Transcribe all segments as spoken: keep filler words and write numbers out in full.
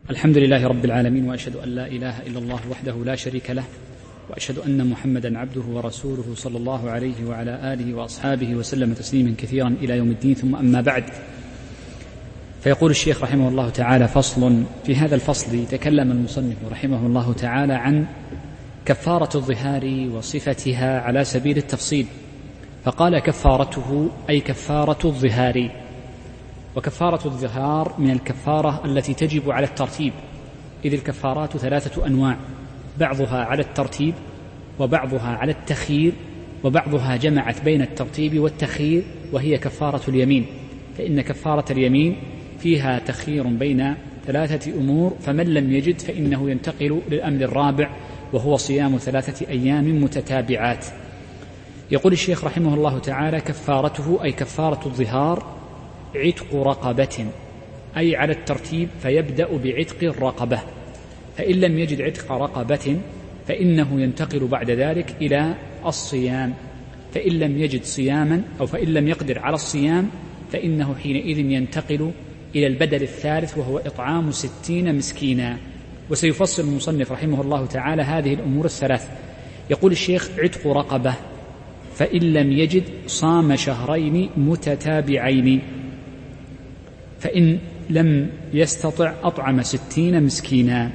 الحمد لله رب العالمين، وأشهد أن لا إله إلا الله وحده لا شريك له، وأشهد أن محمدا عبده ورسوله صلى الله عليه وعلى آله وأصحابه وسلم تسليما كثيرا إلى يوم الدين. ثم أما بعد، فيقول الشيخ رحمه الله تعالى: فصل. في هذا الفصل تكلم المصنف رحمه الله تعالى عن كفارة الظهار وصفتها على سبيل التفصيل، فقال: كفارته أي كفارة الظهار. وكفارة الظهار من الكفارة التي تجب على الترتيب، إذ الكفارات ثلاثة أنواع: بعضها على الترتيب، وبعضها على التخيير، وبعضها جمعت بين الترتيب والتخيير، وهي كفارة اليمين. فإن كفارة اليمين فيها تخيير بين ثلاثة أمور، فمن لم يجد فإنه ينتقل للأمر الرابع، وهو صيام ثلاثة أيام متتابعات. يقول الشيخ رحمه الله تعالى: كفارته أي كفارة الظهار عتق رقبة، أي على الترتيب، فيبدأ بعتق الرقبة، فإن لم يجد عتق رقبة فإنه ينتقل بعد ذلك إلى الصيام، فإن لم يجد صياما أو فإن لم يقدر على الصيام فإنه حينئذ ينتقل إلى البدل الثالث، وهو إطعام ستين مسكينا. وسيفصل المصنف رحمه الله تعالى هذه الأمور الثلاث. يقول الشيخ: عتق رقبة، فإن لم يجد صام شهرين متتابعين، فإن لم يستطع أطعم ستين مسكينا.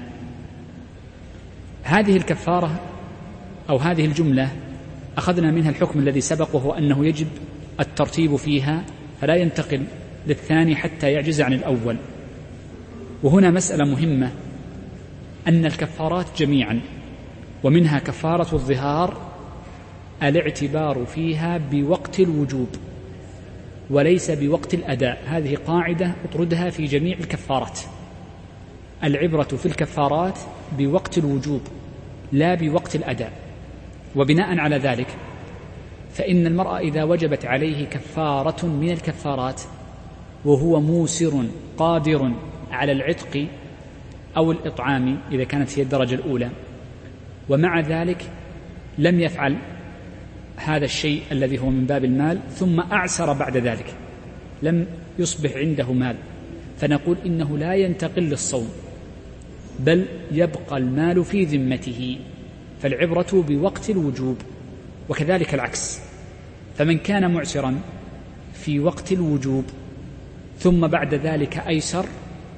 هذه الكفارة أو هذه الجملة أخذنا منها الحكم الذي سبق، وهو أنه يجب الترتيب فيها، فلا ينتقل للثاني حتى يعجز عن الأول. وهنا مسألة مهمة، أن الكفارات جميعا، ومنها كفارة الظهار، الاعتبار فيها بوقت الوجوب وليس بوقت الأداء. هذه قاعدة اطردها في جميع الكفارات. العبرة في الكفارات بوقت الوجوب لا بوقت الأداء. وبناء على ذلك فإن المرء إذا وجبت عليه كفارة من الكفارات وهو موسر قادر على العتق أو الإطعام إذا كانت هي الدرجة الأولى، ومع ذلك لم يفعل هذا الشيء الذي هو من باب المال، ثم أعسر بعد ذلك، لم يصبح عنده مال، فنقول إنه لا ينتقل للصوم، بل يبقى المال في ذمته. فالعبرة بوقت الوجوب، وكذلك العكس. فمن كان معسرا في وقت الوجوب ثم بعد ذلك أيسر،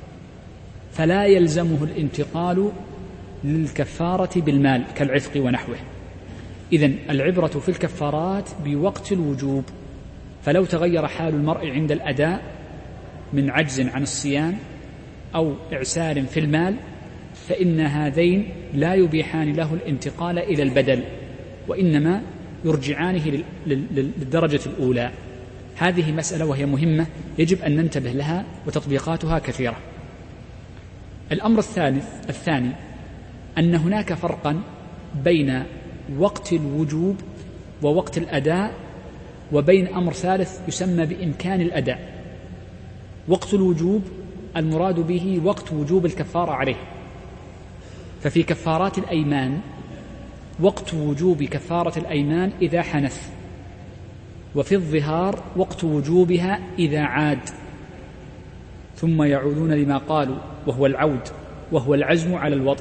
فلا يلزمه الانتقال للكفارة بالمال كالعتق ونحوه. إذن العبرة في الكفارات بوقت الوجوب، فلو تغير حال المرء عند الأداء من عجز عن الصيام أو إعسار في المال، فإن هذين لا يبيحان له الانتقال إلى البدل، وإنما يرجعانه للدرجة الأولى. هذه مسألة وهي مهمة يجب أن ننتبه لها، وتطبيقاتها كثيرة. الأمر الثالث الثاني أن هناك فرقا بين وقت الوجوب ووقت الأداء، وبين أمر ثالث يسمى بإمكان الأداء. وقت الوجوب المراد به وقت وجوب الكفارة عليه، ففي كفارات الأيمان وقت وجوب كفارة الأيمان إذا حنث، وفي الظهار وقت وجوبها إذا عاد، ثم يعودون لما قالوا وهو العود، وهو العزم على الوطء.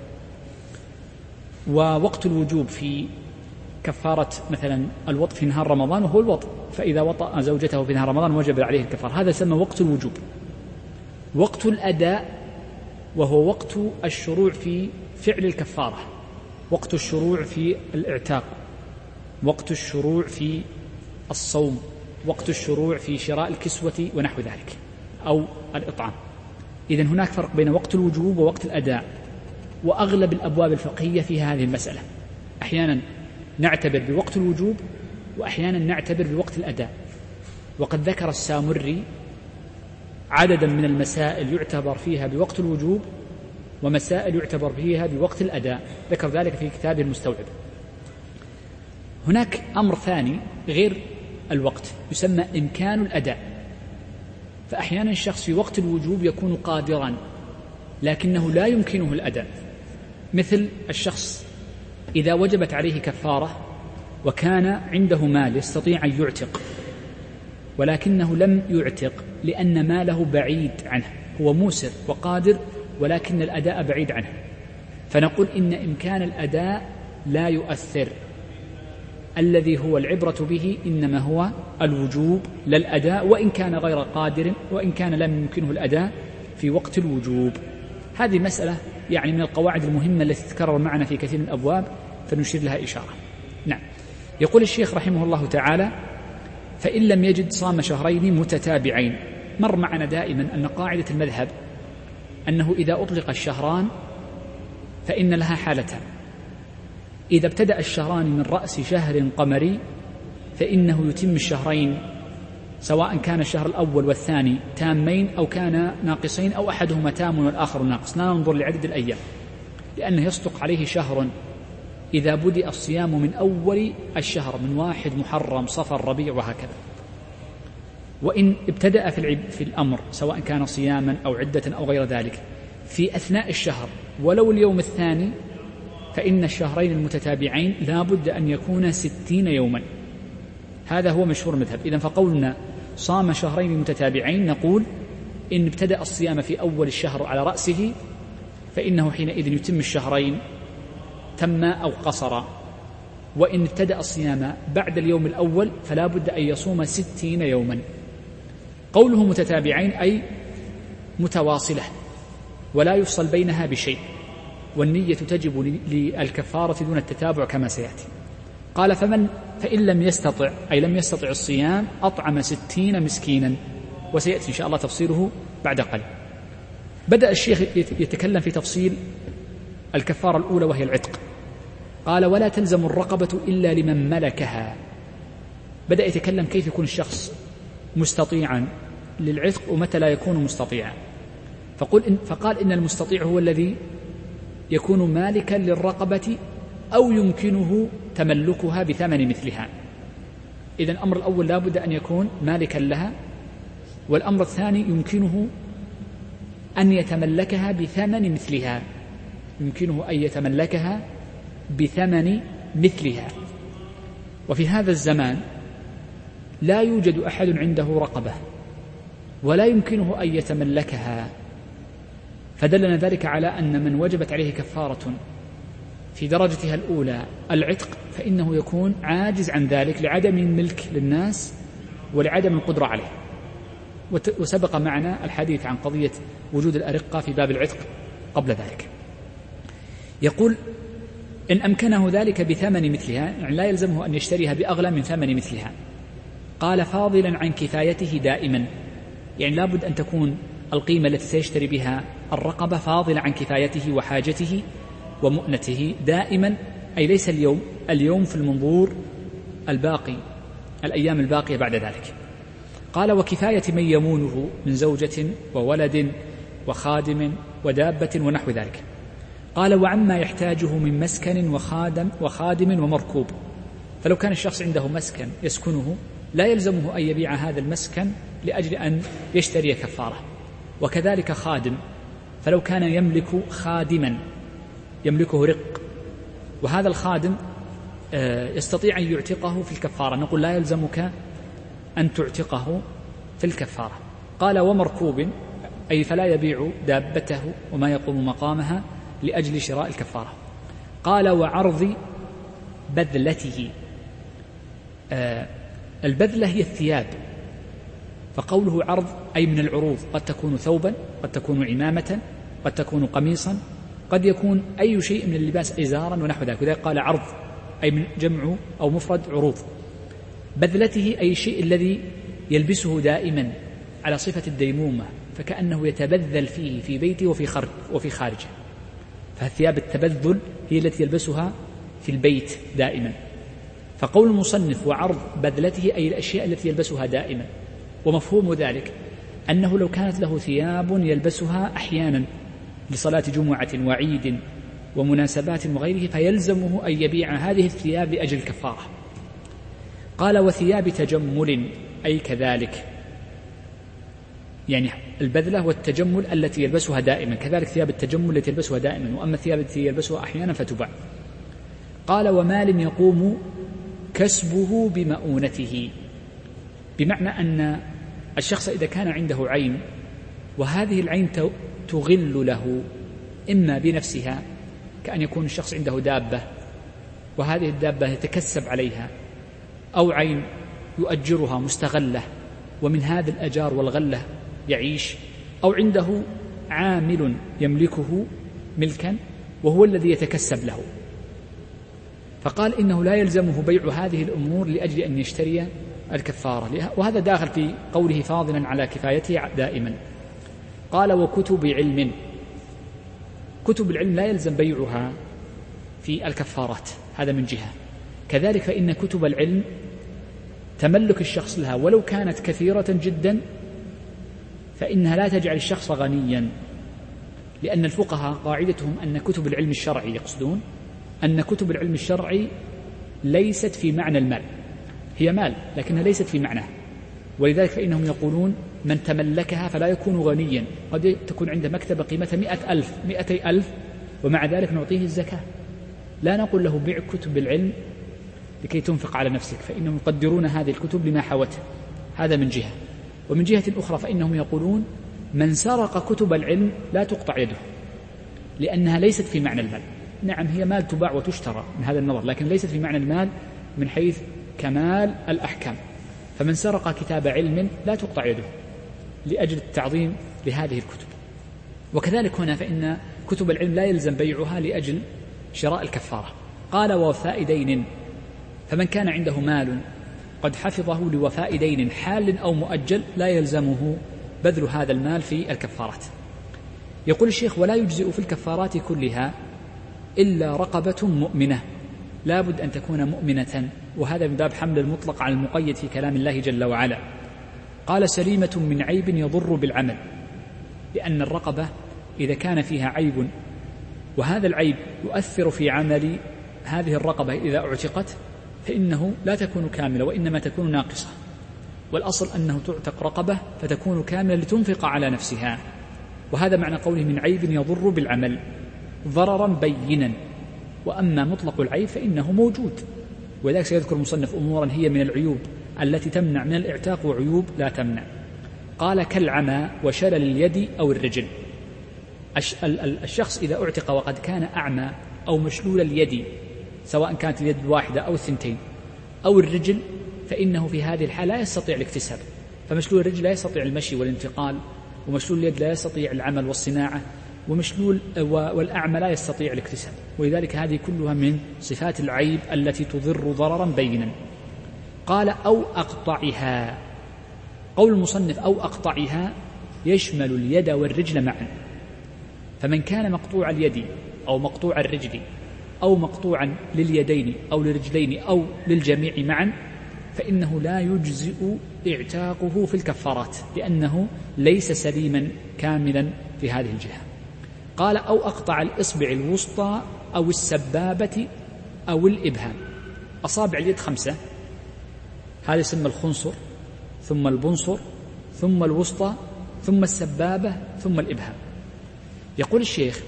ووقت الوجوب في كفارة مثلا الوطء في نهار رمضان وهو الوطء، فإذا وطأ زوجته في نهار رمضان وجب عليه الكفارة، هذا يسمى وقت الوجوب. وقت الأداء وهو وقت الشروع في فعل الكفارة، وقت الشروع في الاعتاق، وقت الشروع في الصوم، وقت الشروع في شراء الكسوة ونحو ذلك أو الإطعام. إذن هناك فرق بين وقت الوجوب ووقت الأداء، وأغلب الأبواب الفقهية فيها هذه المسألة. أحيانا نعتبر بوقت الوجوب، وأحيانا نعتبر بوقت الأداء. وقد ذكر السامري عددا من المسائل يعتبر فيها بوقت الوجوب، ومسائل يعتبر فيها بوقت الأداء، ذكر ذلك في كتابه المستوعب. هناك أمر ثاني غير الوقت يسمى إمكان الأداء. فأحيانا الشخص في وقت الوجوب يكون قادرا لكنه لا يمكنه الأداء، مثل الشخص إذا وجبت عليه كفارة وكان عنده مال يستطيع أن يعتق، ولكنه لم يعتق لأن ماله بعيد عنه، هو موسر وقادر ولكن الأداء بعيد عنه، فنقول إن إمكان الأداء لا يؤثر، الذي هو العبرة به إنما هو الوجوب لا الأداء، وإن كان غير قادر، وإن كان لم يمكنه الأداء في وقت الوجوب. هذه مسألة يعني من القواعد المهمة التي تتكرر معنا في كثير من الأبواب، فنشير لها إشارة. نعم. يقول الشيخ رحمه الله تعالى: فإن لم يجد صام شهرين متتابعين. مر معنا دائما أن قاعدة المذهب أنه إذا أطلق الشهران فإن لها حالتان: إذا ابتدأ الشهران من رأس شهر قمري فإنه يتم الشهرين، سواء كان الشهر الأول والثاني تامين أو كان ناقصين أو أحدهما تام والآخر ناقص، لا ننظر لعدد الأيام، لأنه يصدق عليه شهر إذا بدأ الصيام من أول الشهر، من واحد محرم صفر ربيع وهكذا. وإن ابتدأ في, في الأمر سواء كان صياما أو عدة أو غير ذلك في أثناء الشهر ولو اليوم الثاني، فإن الشهرين المتتابعين لا بد أن يكون ستين يوما. هذا هو مشهور المذهب. إذن فقولنا صام شهرين متتابعين نقول إن ابتدأ الصيام في أول الشهر على رأسه فإنه حينئذ يتم الشهرين تم أو قصر، وإن ابتدأ الصيام بعد اليوم الأول فلا بد أن يصوم ستين يوما. قوله متتابعين أي متواصلة ولا يفصل بينها بشيء، والنية تجب للكفارة دون التتابع كما سيأتي. قال: فمن فإن لم يستطع أي لم يستطع الصيام أطعم ستين مسكينا، وسيأتي إن شاء الله تفصيله بعد قليل. بدأ الشيخ يتكلم في تفصيل الكفارة الأولى وهي العتق. قال: ولا تلزم الرقبة إلا لمن ملكها. بدأ يتكلم كيف يكون الشخص مستطيعا للعتق ومتى لا يكون مستطيعا. فقل إن فقال إن المستطيع هو الذي يكون مالكا للرقبة أو يمكنه تملكها بثمن مثلها. إذن الأمر الأول لا بد أن يكون مالكا لها، والأمر الثاني يمكنه أن يتملكها بثمن مثلها، يمكنه أن يتملكها بثمن مثلها. وفي هذا الزمان لا يوجد أحد عنده رقبة ولا يمكنه أن يتملكها، فدلنا ذلك على أن من وجبت عليه كفارة في درجتها الأولى العتق فإنه يكون عاجز عن ذلك لعدم الملك للناس ولعدم القدرة عليه. وسبق معنا الحديث عن قضية وجود الأرقة في باب العتق قبل ذلك. يقول: إن أمكنه ذلك بثمن مثلها، يعني لا يلزمه أن يشتريها بأغلى من ثمن مثلها. قال: فاضلا عن كفايته دائما، يعني لابد أن تكون القيمة التي سيشتري بها الرقبة فاضلة عن كفايته وحاجته ومؤنته دائما، أي ليس اليوم، اليوم في المنظور الباقي، الأيام الباقية بعد ذلك. قال: وكفاية من يمونه من زوجة وولد وخادم ودابة ونحو ذلك. قال: وعما يحتاجه من مسكن وخادم, وخادم ومركوب. فلو كان الشخص عنده مسكن يسكنه لا يلزمه أن يبيع هذا المسكن لأجل أن يشتري كفارة، وكذلك خادم، فلو كان يملك خادما يملكه رق وهذا الخادم يستطيع أن يعتقه في الكفارة، نقول لا يلزمك أن تعتقه في الكفارة. قال: ومركوب أي فلا يبيع دابته وما يقوم مقامها لأجل شراء الكفارة. قال: وعرض بذلته. آه البذلة هي الثياب، فقوله عرض أي من العروض، قد تكون ثوبا، قد تكون عمامة، قد تكون قميصا، قد يكون أي شيء من اللباس إزارا ونحو ذلك. وذلك قال عرض أي من جمع أو مفرد عروض. بذلته أي الشيء الذي يلبسه دائما على صفة الديمومة، فكأنه يتبذل فيه في بيته وفي خارج وفي خارجه، فالثياب التبذل هي التي يلبسها في البيت دائما. فقول المصنف وعرض بذلته أي الأشياء التي يلبسها دائما، ومفهوم ذلك أنه لو كانت له ثياب يلبسها أحيانا لصلاة جمعة وعيد ومناسبات وغيره فيلزمه أن يبيع هذه الثياب لأجل الكفارة. قال: وثياب تجمل أي كذلك، يعني البذلة والتجمل التي يلبسها دائما، كذلك ثياب التجمل التي يلبسها دائما، وأما الثياب التي يلبسها أحيانا فتباع. قال: ومال يقوم كسبه بمؤونته، بمعنى أن الشخص إذا كان عنده عين وهذه العين تغل له إما بنفسها، كأن يكون الشخص عنده دابة وهذه الدابة يتكسب عليها، أو عين يؤجرها مستغلة ومن هذا الأجار والغلة يعيش، أو عنده عامل يملكه ملكا وهو الذي يتكسب له. فقال إنه لا يلزمه بيع هذه الأمور لأجل أن يشتري الكفارة، وهذا داخل في قوله فاضلا على كفايته دائما. قال وكتب علم، كتب العلم لا يلزم بيعها في الكفارات، هذا من جهة. كذلك فإن كتب العلم تملك الشخص لها ولو كانت كثيرة جدا فإنها لا تجعل الشخص غنيا، لأن الفقهاء قاعدتهم أن كتب العلم الشرعي، يقصدون أن كتب العلم الشرعي ليست في معنى المال، هي مال لكنها ليست في معناه، ولذلك فإنهم يقولون من تملكها فلا يكون غنيا، قد تكون عنده مكتبة قيمتها مئة ألف مئتي ألف ومع ذلك نعطيه الزكاة، لا نقول له بيع كتب العلم لكي تنفق على نفسك، فإنهم يقدرون هذه الكتب لما حوته، هذا من جهة. ومن جهة أخرى فإنهم يقولون من سرق كتب العلم لا تقطع يده، لأنها ليست في معنى المال. نعم هي مال تباع وتشترى من هذا النظر، لكن ليست في معنى المال من حيث كمال الأحكام. فمن سرق كتاب علم لا تقطع يده لأجل التعظيم لهذه الكتب. وكذلك هنا فإن كتب العلم لا يلزم بيعها لأجل شراء الكفارة. قال ووفاء دين، فمن كان عنده مال قد حفظه لوفاء دين حال أو مؤجل لا يلزمه بذل هذا المال في الكفارات. يقول الشيخ ولا يجزئ في الكفارات كلها إلا رقبة مؤمنة، لا بد أن تكون مؤمنة، وهذا من باب حمل المطلق على المقيد في كلام الله جل وعلا. قال سليمة من عيب يضر بالعمل، لأن الرقبة إذا كان فيها عيب وهذا العيب يؤثر في عمل هذه الرقبة إذا اعتقت فإنه لا تكون كاملة وإنما تكون ناقصة، والأصل أنه تعتق رقبة فتكون كاملة لتنفق على نفسها، وهذا معنى قوله من عيب يضر بالعمل ضررا بينا. وأما مطلق العيب فإنه موجود، ولذلك سيذكر المصنف أمورا هي من العيوب التي تمنع من الاعتاق وعيوب لا تمنع. قال كالعمى وشلل اليد أو الرجل، الشخص إذا اعتق وقد كان أعمى أو مشلول اليد، سواء كانت اليد الواحدة أو الثنتين أو الرجل، فإنه في هذه الحالة لا يستطيع الاكتساب، فمشلول الرجل لا يستطيع المشي والانتقال، ومشلول اليد لا يستطيع العمل والصناعة، ومشلول والأعمى لا يستطيع الاكتساب، ولذلك هذه كلها من صفات العيب التي تضر ضررا بينا. قال أو أقطعها، قول المصنف أو أقطعها يشمل اليد والرجل معا، فمن كان مقطوع اليد أو مقطوع الرجل أو مقطوعا لليدين أو للرجلين أو للجميع معا فإنه لا يجزئ اعتاقه في الكفارات، لأنه ليس سليما كاملا في هذه الجهة. قال أو أقطع الإصبع الوسطى أو السبابة أو الإبهام. أصابع اليد خمسة، هذا يسمى الخنصر ثم البنصر ثم الوسطى ثم السبابة ثم الإبهام. يقول الشيخ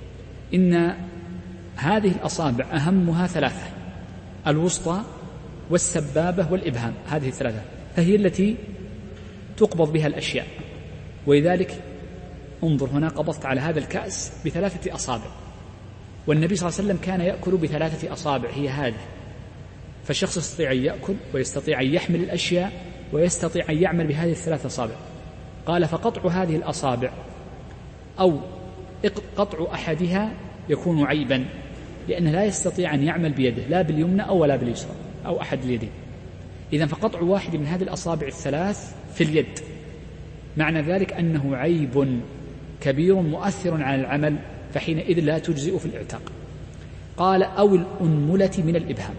إن هذه الأصابع أهمها ثلاثة، الوسطى والسبابة والإبهام، هذه الثلاثة فهي التي تقبض بها الأشياء، ولذلك انظر هنا قبضت على هذا الكأس بثلاثة أصابع، والنبي صلى الله عليه وسلم كان يأكل بثلاثة أصابع هي هذه، فالشخص يستطيع أن يأكل ويستطيع أن يحمل الأشياء ويستطيع أن يعمل بهذه الثلاثة أصابع. قال فقطع هذه الأصابع أو قطع أحدها يكون عيبا، لأنه لا يستطيع أن يعمل بيده لا باليمنى أو ولا باليسرى أو أحد اليدين. إذن فقطع واحد من هذه الأصابع الثلاث في اليد معنى ذلك أنه عيب كبير مؤثر على العمل، فحينئذ لا تجزئ في الاعتاق. قال أو الأنملة من الإبهام،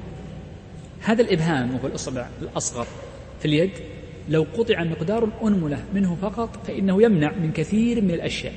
هذا الإبهام وهو الأصبع الأصغر في اليد لو قطع مقدار الأنملة منه فقط فإنه يمنع من كثير من الأشياء،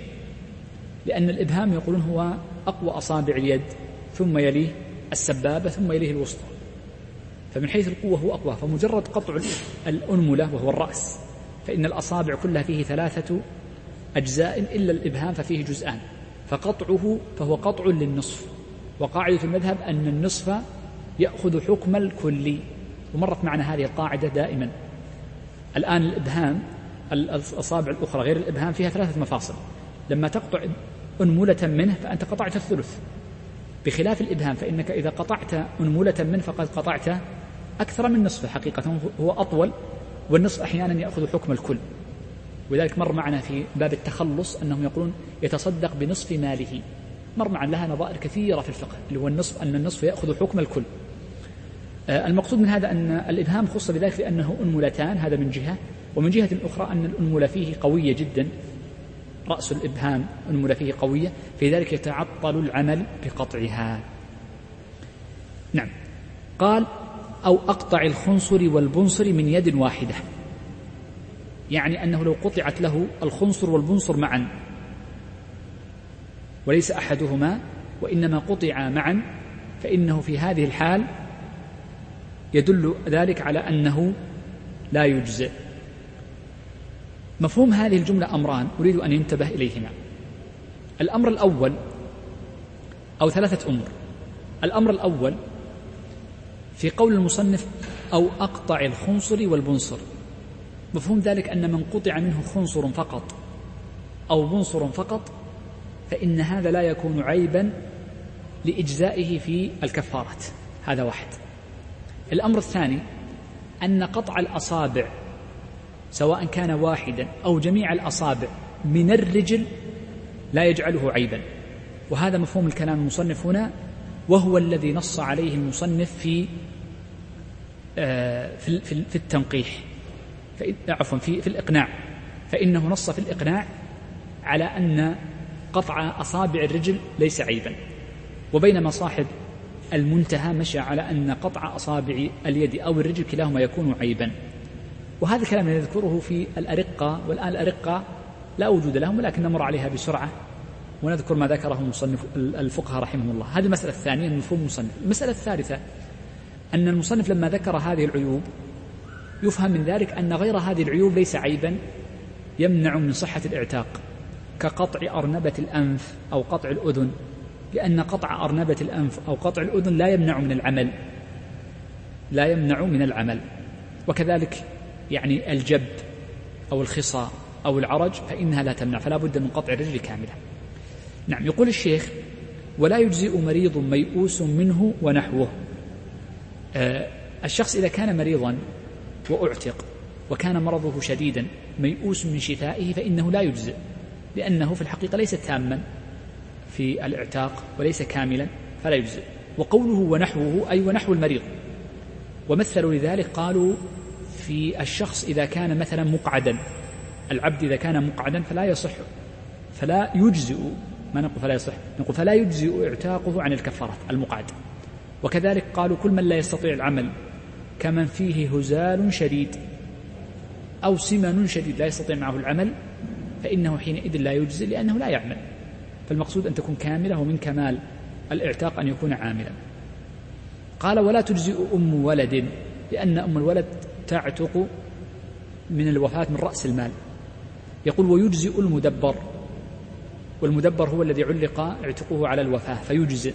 لأن الإبهام يقولون هو أقوى أصابع اليد ثم يليه السبابة ثم يليه الوسطى، فمن حيث القوة هو أقوى، فمجرد قطع الأنملة وهو الرأس فإن الأصابع كلها فيه ثلاثة أجزاء إلا الإبهام ففيه جزءان، فقطعه فهو قطع للنصف، وقاعدة المذهب أن النصف يأخذ حكم الكلي، ومرت معنا هذه القاعدة دائما. الآن الإبهام الأصابع الأخرى غير الإبهام فيها ثلاثة مفاصل، لما تقطع أنملة منه فأنت قطعت الثلث، بخلاف الإبهام فإنك إذا قطعت أنملة منه فقد قطعت أكثر من نصفه، حقيقة هو أطول، والنصف أحيانا يأخذ حكم الكل. ولذلك مر معنا في باب التخلص أنهم يقولون يتصدق بنصف ماله، مر معنا لها نظائر كثيرة في الفقه، اللي هو النصف، أن النصف يأخذ حكم الكل. آه المقصود من هذا أن الإبهام خص بذلك لأنه أنملتان، هذا من جهة، ومن جهة أخرى أن الأنملة فيه قوية جدا، رأس الإبهام أنملة فيه قوية، في ذلك يتعطل العمل بقطعها. نعم. قال أو أقطع الخنصر والبنصر من يد واحدة، يعني أنه لو قطعت له الخنصر والبنصر معا وليس أحدهما وإنما قطع معا، فإنه في هذه الحال يدل ذلك على أنه لا يجزئ. مفهوم هذه الجملة أمران أريد أن ينتبه إليهما. الأمر الأول، أو ثلاثة أمور. الأمر الأول في قول المصنف أو أقطع الخنصر والبنصر، مفهوم ذلك أن من قطع منه خنصر فقط أو بنصر فقط فإن هذا لا يكون عيبا لإجزائه في الكفارات، هذا واحد. الأمر الثاني أن قطع الأصابع سواء كان واحدا أو جميع الأصابع من الرجل لا يجعله عيبا، وهذا مفهوم الكلام المصنف هنا، وهو الذي نص عليه المصنف في في في التنقيح، عفوا في في الإقناع، فإنه نص في الإقناع على أن قطع أصابع الرجل ليس عيبا، وبينما صاحب المنتهى مشى على أن قطع أصابع اليد أو الرجل كلاهما يكون عيبا. وهذا الكلام نذكره في الأرقة، والآن الأرقة لا وجود لهم، ولكن نمر عليها بسرعة ونذكر ما ذكره المصنف الفقهاء رحمه الله. هذه المسألة الثانية من مفهوم المصنف. المسألة الثالثة أن المصنف لما ذكر هذه العيوب يفهم من ذلك أن غير هذه العيوب ليس عيبا يمنع من صحة الاعتاق، كقطع أرنبة الأنف أو قطع الأذن، لأن قطع أرنبة الأنف أو قطع الأذن لا يمنع من العمل، لا يمنع من العمل. وكذلك يعني الجب أو الخصى أو العرج فإنها لا تمنع، فلا بد من قطع الرجل كاملة. نعم. يقول الشيخ ولا يجزئ مريض ميؤوس منه ونحوه. آه الشخص إذا كان مريضا وأعتق وكان مرضه شديدا ميؤوس من شفائه فإنه لا يجزئ، لأنه في الحقيقة ليس تاما في الاعتاق وليس كاملا فلا يجزئ. وقوله ونحوه أي ونحو المريض، ومثلوا لذلك قالوا في الشخص إذا كان مثلا مقعدا، العبد إذا كان مقعدا فلا يصح، فلا يجزئ، ما نقول فلا يصح، نقول فلا يجزئ اعتاقه عن الكفارات المقعد. وكذلك قالوا كل من لا يستطيع العمل كمن فيه هزال شديد أو سمن شديد لا يستطيع معه العمل فإنه حينئذ لا يجزئ لأنه لا يعمل. فالمقصود أن تكون كاملة، ومن كمال الاعتاق أن يكون عاملا. قال ولا تجزئ أم ولد، لأن أم الولد تعتق من الوفاة من رأس المال. يقول ويجزئ المدبر، والمدبر هو الذي علق اعتقه على الوفاة فيجزئ.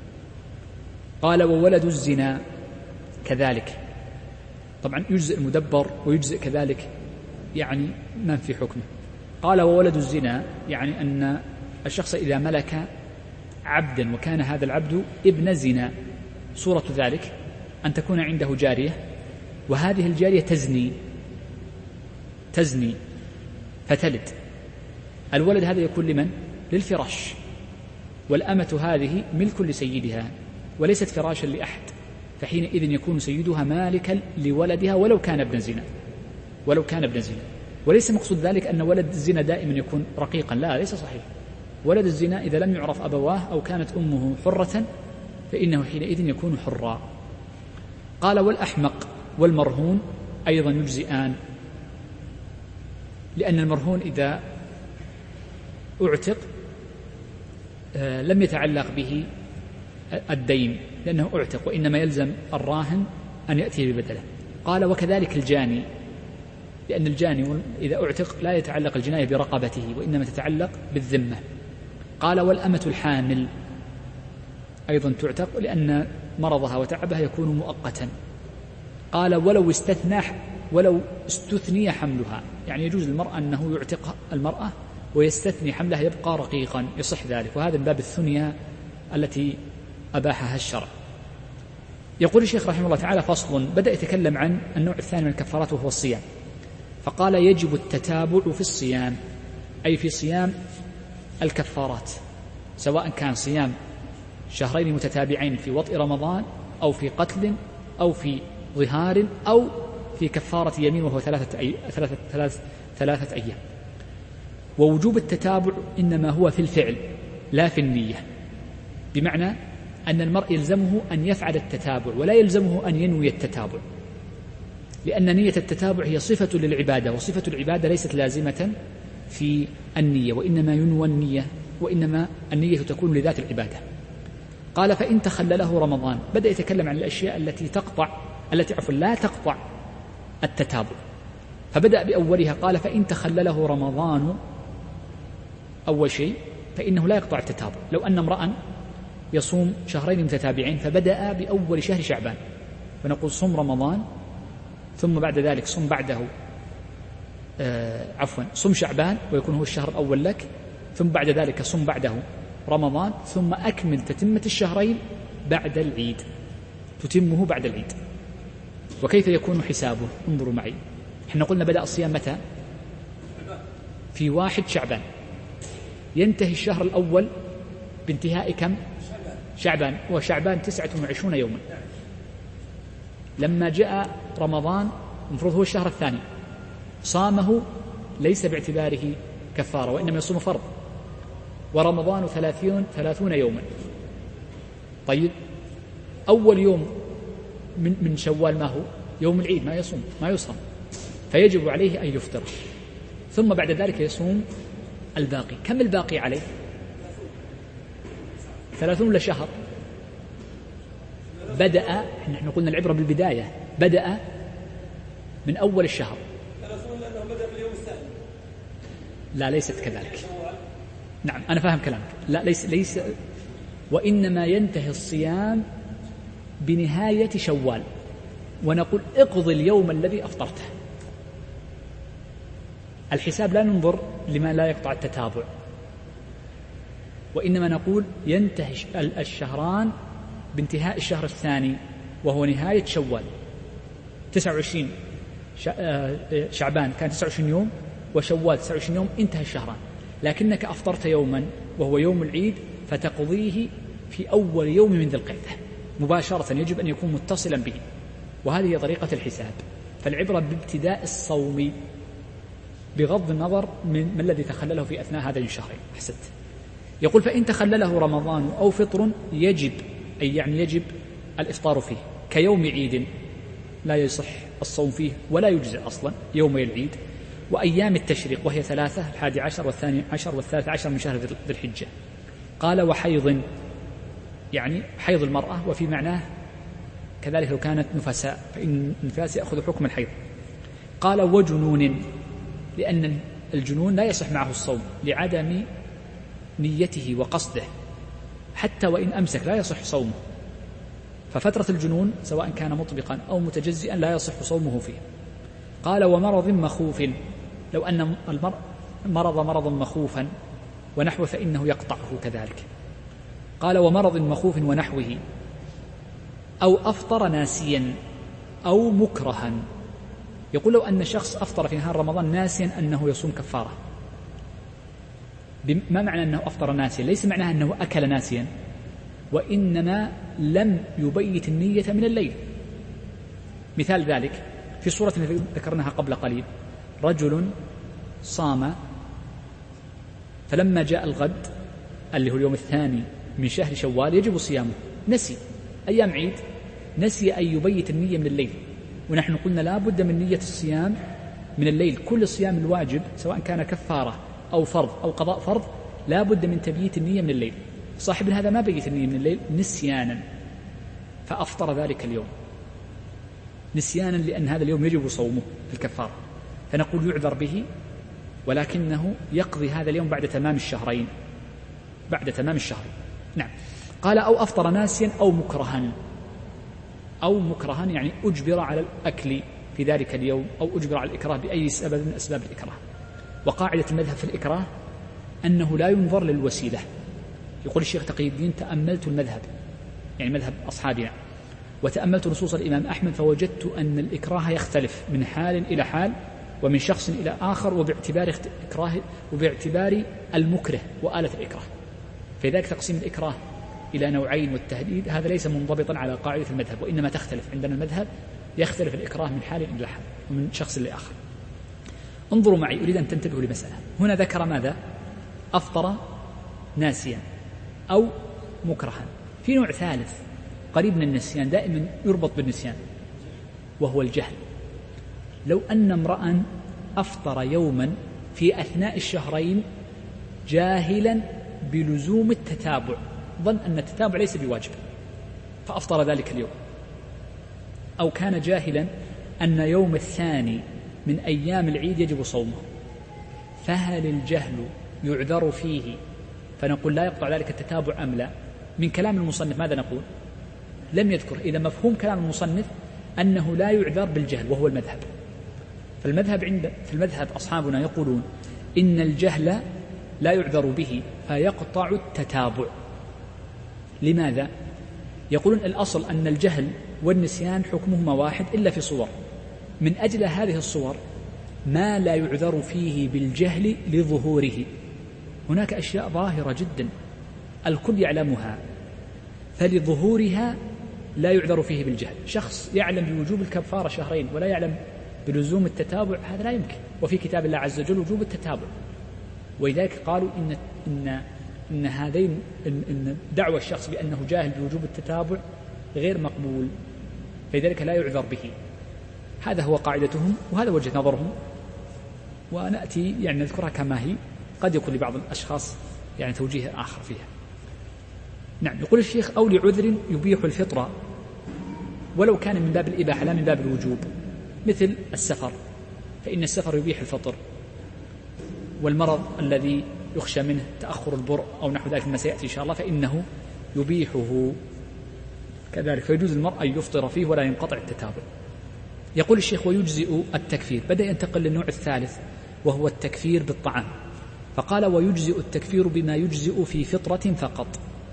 قال وولد الزنا كذلك، طبعا يجزئ المدبر ويجزئ كذلك يعني من في حكمه. قال وولد الزنا يعني أن الشخص إذا ملك عبدا وكان هذا العبد ابن زنا، صورة ذلك أن تكون عنده جارية وهذه الجارية تزني تزني فتلد، الولد هذا يكون لمن؟ للفراش، والأمة هذه ملك لسيدها وليست فراشا لأحد، فحينئذ يكون سيدها مالكا لولدها ولو كان ابن زنا، ولو كان ابن زنا. وليس مقصود ذلك أن ولد الزنا دائما يكون رقيقا، لا، ليس صحيح. ولد الزنا إذا لم يعرف أبواه أو كانت أمه حرة فإنه حينئذ يكون حرا. قال والأحمق والمرهون أيضا يجزئان، لأن المرهون إذا أعتق لم يتعلق به الدين لأنه أعتق، وإنما يلزم الراهن أن يأتي ببدله. قال وكذلك الجاني، لأن الجاني إذا أعتق لا يتعلق الجناية برقبته وإنما تتعلق بالذمة. قال والأمة الحامل أيضا تعتق لأن مرضها وتعبها يكون مؤقتا. قال ولو استثنى ولو استثني حملها، يعني يجوز للمرأة أنه يعتق المرأة ويستثني حمله يبقى رقيقا يصح ذلك، وهذا من باب الثنيا التي أباحها الشرع. يقول الشيخ رحمه الله تعالى: فصل. بدأ يتكلم عن النوع الثاني من الكفارات وهو الصيام، فقال: يجب التتابع في الصيام، أي في صيام الكفارات، سواء كان صيام شهرين متتابعين في وطء رمضان أو في قتل أو في ظهار أو في كفارة يمين وهو ثلاثة, أي... ثلاثة... ثلاثة... ثلاثة أيام. ووجوب التتابع إنما هو في الفعل لا في النية، بمعنى أن المرء يلزمه أن يفعل التتابع ولا يلزمه أن ينوي التتابع، لأن نية التتابع هي صفة للعبادة، وصفة العبادة ليست لازمة في النية، وإنما ينوى النية، وإنما النية تكون لذات العبادة. قال: فإن تخلله رمضان. بدأ يتكلم عن الأشياء التي تقطع التي عفوا لا تقطع التتابع، فبدأ بأولها. قال: فإن تخلله رمضان، أول شيء فإنه لا يقطع التتابع. لو أن امرأ يصوم شهرين متتابعين فبدأ بأول شهر شعبان، فنقول صم رمضان، ثم بعد ذلك صم بعده آه عفوا صم شعبان ويكون هو الشهر الأول لك، ثم بعد ذلك صم بعده رمضان، ثم أكمل تتمة الشهرين بعد العيد، تتمه بعد العيد. وكيف يكون حسابه؟ انظروا معي. احنا قلنا بدأ الصيام متى؟ في واحد شعبان، ينتهي الشهر الأول بانتهاء كم؟ شعبان، وشعبان تسعة وعشرون يوما. لما جاء رمضان المفروض هو الشهر الثاني، صامه ليس باعتباره كفارة وإنما يصوم فرض، ورمضان ثلاثين ثلاثون يوما. طيب، أول يوم من, من شوال ما هو؟ يوم العيد، ما يصوم ما يصوم، فيجب عليه أن يفطر، ثم بعد ذلك يصوم الباقي. كم الباقي عليه؟ ثلاثون لشهر. بدأ، نحن قلنا العبرة بالبداية، بدأ من أول الشهر. لا، ليست كذلك. نعم أنا فاهم كلامك. لا، ليس ليس وإنما ينتهي الصيام بنهاية شوال، ونقول اقض اليوم الذي أفطرته. الحساب لا ننظر لما لا يقطع التتابع، وإنما نقول ينتهي الشهران بانتهاء الشهر الثاني وهو نهاية شوال. تسعة وعشرين شعبان كان تسعة وعشرين يوم، وشوال تسعة وعشرين يوم، انتهى الشهران، لكنك أفطرت يوما وهو يوم العيد فتقضيه في أول يوم من ذي القعدة مباشرة، يجب أن يكون متصلا به، وهذه طريقة الحساب. فالعبرة بابتداء الصوم بغض النظر من ما الذي تخلله في أثناء هذين الشهرين. أحسنت. يقول: فإن تخلله رمضان أو فطر يجب، أي يعني يجب الإفطار فيه، كيوم عيد لا يصح الصوم فيه ولا يجزئ أصلا يومي العيد، وأيام التشريق وهي ثلاثة، الحادي عشر والثاني عشر والثالث عشر من شهر ذي الحجة. قال: وحيض، يعني حيض المرأة، وفي معناه كذلك لو كانت نفساء فإن النفاس يأخذ حكم الحيض. قال: وجنون، لأن الجنون لا يصح معه الصوم لعدم نيته وقصده، حتى وإن أمسك لا يصح صومه، ففترة الجنون سواء كان مطبقا أو متجزئا لا يصح صومه فيه. قال: ومرض مخوف، لو أن المرء مرض مرضا مخوفا ونحوه فإنه يقطعه كذلك. قال: ومرض مخوف ونحوه، أو أفطر ناسيا أو مكرها. يقول: لو أن شخص أفطر في نهار رمضان ناسيا أنه يصوم كفارة. ما معنى أنه أفطر ناسيا؟ ليس معناه أنه أكل ناسيا، وإنما لم يبيت النية من الليل. مثال ذلك في صورة ذكرناها قبل قليل: رجل صام فلما جاء الغد اللي هو اليوم الثاني من شهر شوال يجب صيامه، نسي أيام عيد، نسي أن يبيت النية من الليل، ونحن قلنا لا بد من نية الصيام من الليل. كل صيام الواجب سواء كان كفارة أو فرض أو قضاء فرض لا بد من تبييت النية من الليل. صاحب هذا ما بيت النية من الليل نسيانا فأفطر ذلك اليوم نسيانا، لأن هذا اليوم يجب صومه في الكفارة، فنقول يعذر به، ولكنه يقضي هذا اليوم بعد تمام الشهرين، بعد تمام الشهرين. نعم. قال: أو أفطر ناسيا أو مكرها، أو مكرها يعني أجبر على الأكل في ذلك اليوم، أو أجبر على الإكراه بأي سبب من أسباب الإكراه. وقاعدة المذهب في الإكراه أنه لا ينظر للوسيلة. يقول الشيخ تقي الدين: تأملت المذهب، يعني مذهب أصحابنا، وتأملت نصوص الإمام أحمد فوجدت أن الإكراه يختلف من حال إلى حال ومن شخص إلى آخر، وباعتبار إكراه وباعتبار المكره وآلة الإكراه. فلذلك تقسيم الإكراه إلى نوعين والتهديد هذا ليس منضبطا على قاعدة المذهب، وإنما تختلف. عندنا المذهب يختلف الإكراه من حال إلى حال ومن شخص لآخر. انظروا معي، أريد أن تنتبهوا لمسألة. هنا ذكر ماذا؟ أفطر ناسيا أو مكرها. في نوع ثالث قريب من النسيان، دائما يربط بالنسيان، وهو الجهل. لو أن امرأ أفطر يوما في أثناء الشهرين جاهلا بلزوم التتابع، ظن أن التتابع ليس بواجب فأفطر ذلك اليوم، أو كان جاهلا أن يوم الثاني من أيام العيد يجب صومه، فهل الجهل يعذر فيه فنقول لا يقطع ذلك التتابع أم لا؟ من كلام المصنف ماذا نقول؟ لم يذكر. إذا مفهوم كلام المصنف أنه لا يعذر بالجهل، وهو المذهب. فالمذهب عند في المذهب أصحابنا يقولون إن الجهل لا يعذر به فيقطع التتابع. لماذا؟ يقولون الأصل أن الجهل والنسيان حكمهما واحد إلا في صور، من أجل هذه الصور ما لا يعذر فيه بالجهل لظهوره. هناك أشياء ظاهرة جدا الكل يعلمها، فلظهورها لا يعذر فيه بالجهل. شخص يعلم بوجوب الكفارة شهرين ولا يعلم بلزوم التتابع، هذا لا يمكن. وفي كتاب الله عز وجل وجوب التتابع، ولذلك قالوا إن إن إن هذين إن, إن دعوى الشخص بأنه جاهل بوجوب التتابع غير مقبول، فلذلك لا يعذر به. هذا هو قاعدتهم وهذا وجه نظرهم، ونأتي يعني نذكرها كما هي، قد يكون لبعض الأشخاص يعني توجيه آخر فيها. نعم. يقول الشيخ: أو لعذر يبيح الفطرة ولو كان من باب الإباحة لا من باب الوجوب، مثل السفر، فإن السفر يبيح الفطر، والمرض الذي يخشى منه تأخر البرء أو نحو ذلك مما سيأتي إن شاء الله فإنه يبيحه كذلك، فيجوز المرء أن يفطر فيه ولا ينقطع التتابع. يقول الشيخ: ويجزئ التكفير. بدأ ينتقل للنوع الثالث وهو التكفير بالطعام، فقال: ويجزئ التكفير بما يجزئ في فطرة فقط.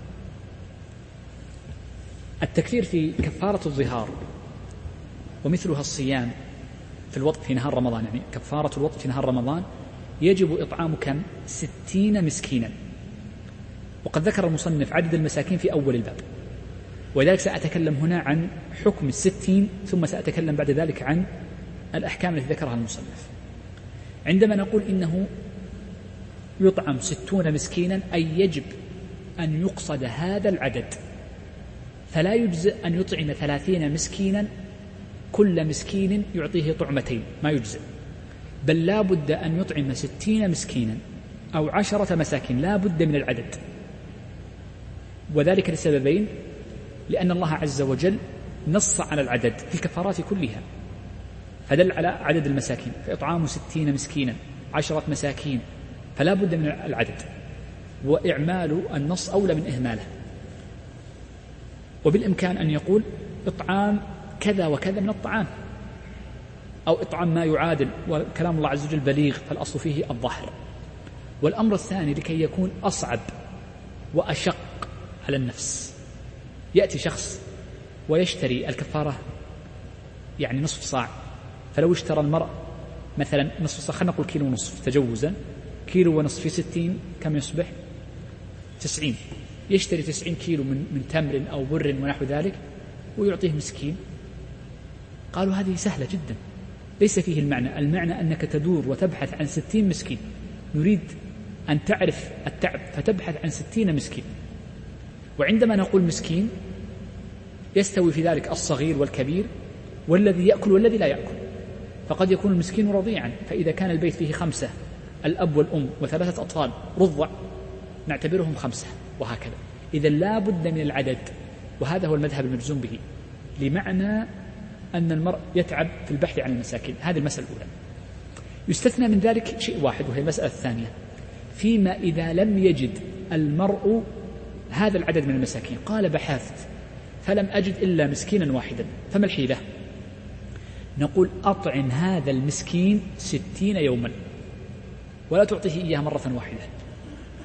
التكفير في كفارة الظهار ومثلها الصيام في الوطء في نهار رمضان، يعني كفارة الوطء في نهار رمضان يجب إطعام كم؟ ستين مسكينا، وقد ذكر المصنف عدد المساكين في أول الباب، ولذلك سأتكلم هنا عن حكم الستين، ثم سأتكلم بعد ذلك عن الأحكام التي ذكرها المصنف. عندما نقول إنه يطعم ستون مسكينا أي يجب أن يقصد هذا العدد، فلا يجزئ أن يطعم ثلاثين مسكينا كل مسكين يعطيه طعمتين، ما يجزئ، بل لا بد أن يطعم ستين مسكينا أو عشرة مساكين، لا بد من العدد، وذلك لسببين: لأن الله عز وجل نص على العدد في الكفارات كلها فدل على عدد المساكين، فإطعام ستين مسكينا عشرة مساكين، فلا بد من العدد، وإعمال النص أولى من إهماله. وبالإمكان أن يقول إطعام كذا وكذا من الطعام، أو إطعام ما يعادل، وكلام الله عز وجل بليغ فالأصل فيه الظاهر. والأمر الثاني لكي يكون أصعب وأشق على النفس، يأتي شخص ويشتري الكفارة يعني نصف صاع، فلو اشترى المرء مثلا نصف صاع، خلينا نقول كيلو ونصف تجوزا، كيلو ونصف في ستين كم يصبح؟ تسعين. يشتري تسعين كيلو من, من تمر أو بر ونحو ذلك ويعطيه مسكين. قالوا هذه سهلة جدا، ليس فيه المعنى. المعنى أنك تدور وتبحث عن ستين مسكين، نريد أن تعرف التعب فتبحث عن ستين مسكين. وعندما نقول مسكين يستوي في ذلك الصغير والكبير والذي يأكل والذي لا يأكل، فقد يكون المسكين رضيعا، فإذا كان البيت فيه خمسة، الأب والأم وثلاثة أطفال رضع، نعتبرهم خمسة، وهكذا. إذا لا بد من العدد، وهذا هو المذهب المجزوم به، لمعنى أن المرء يتعب في البحث عن المساكين. هذه المسألة الأولى. يستثنى من ذلك شيء واحد، وهي المسألة الثانية: فيما إذا لم يجد المرء هذا العدد من المساكين، قال بحثت فلم أجد إلا مسكينا واحدا، فما الحيلة؟ نقول أطعم هذا المسكين ستين يوما، ولا تعطيه إياه مرة واحدة،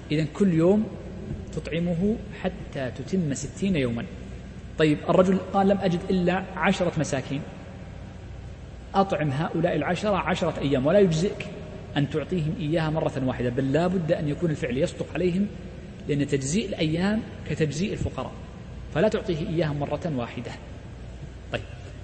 إذن كل يوم تطعمه حتى تتم ستين يوما. طيب الرجل قال لم أجد إلا عشرة مساكين، أطعم هؤلاء العشرة عشرة أيام، ولا يجزئك أن تعطيهم إياها مرة واحدة، بل لا بد أن يكون الفعل يصدق عليهم، لأن تجزيء الأيام كتجزيء الفقراء، فلا تعطيه إياها مرة واحدة. طيب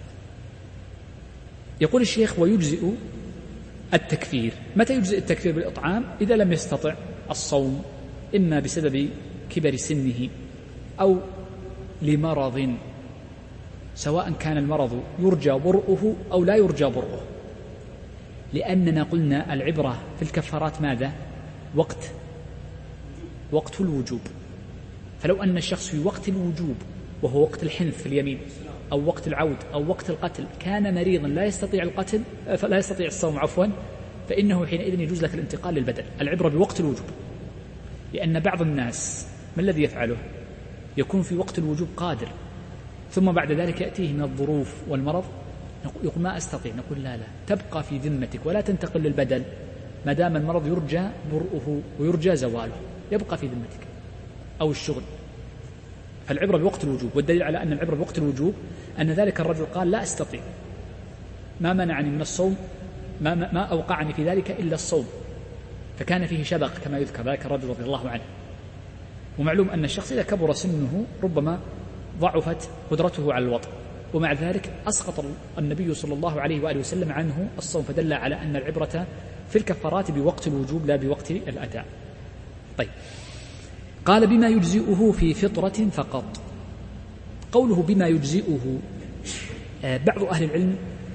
يقول الشيخ ويجزئ التكفير. متى يجزئ التكفير بالإطعام؟ إذا لم يستطع الصوم، إما بسبب كبر سنه أو لمرض، سواء كان المرض يرجى برؤه أو لا يرجى برؤه، لأننا قلنا العبرة في الكفارات ماذا؟ وقت وقت الوجوب. فلو أن الشخص في وقت الوجوب وهو وقت الحنث في اليمين أو وقت العود أو وقت القتل كان مريضا لا يستطيع القتل فلا يستطيع الصوم عفوا فإنه حينئذ يجوز لك الانتقال للبدل. العبرة بوقت الوجوب، لأن بعض الناس ما الذي يفعله؟ يكون في وقت الوجوب قادر، ثم بعد ذلك يأتيه من الظروف والمرض يقول ما أستطيع، نقول لا لا تبقى في ذمتك ولا تنتقل للبدل ما دام المرض يرجى برؤه ويرجى زواله، يبقى في ذمتك، أو الشغل. فالعبرة بوقت الوجوب، والدليل على أن العبرة بوقت الوجوب أن ذلك الرجل قال لا أستطيع، ما منعني من الصوم، ما, ما أوقعني في ذلك إلا الصوم، فكان فيه شبق كما يذكر ذلك الرجل رضي الله عنه. ومعلوم أن الشخص إذا كبر سنه ربما ضعفت قدرته على الوطء، ومع ذلك أسقط النبي صلى الله عليه وآله وسلم عنه الصوم، فدل على أن العبرة في الكفارات بوقت الوجوب لا بوقت الأداء. طيب قال بما يجزئه في فطرة فقط. قوله بما يجزئه، بعض أهل العلم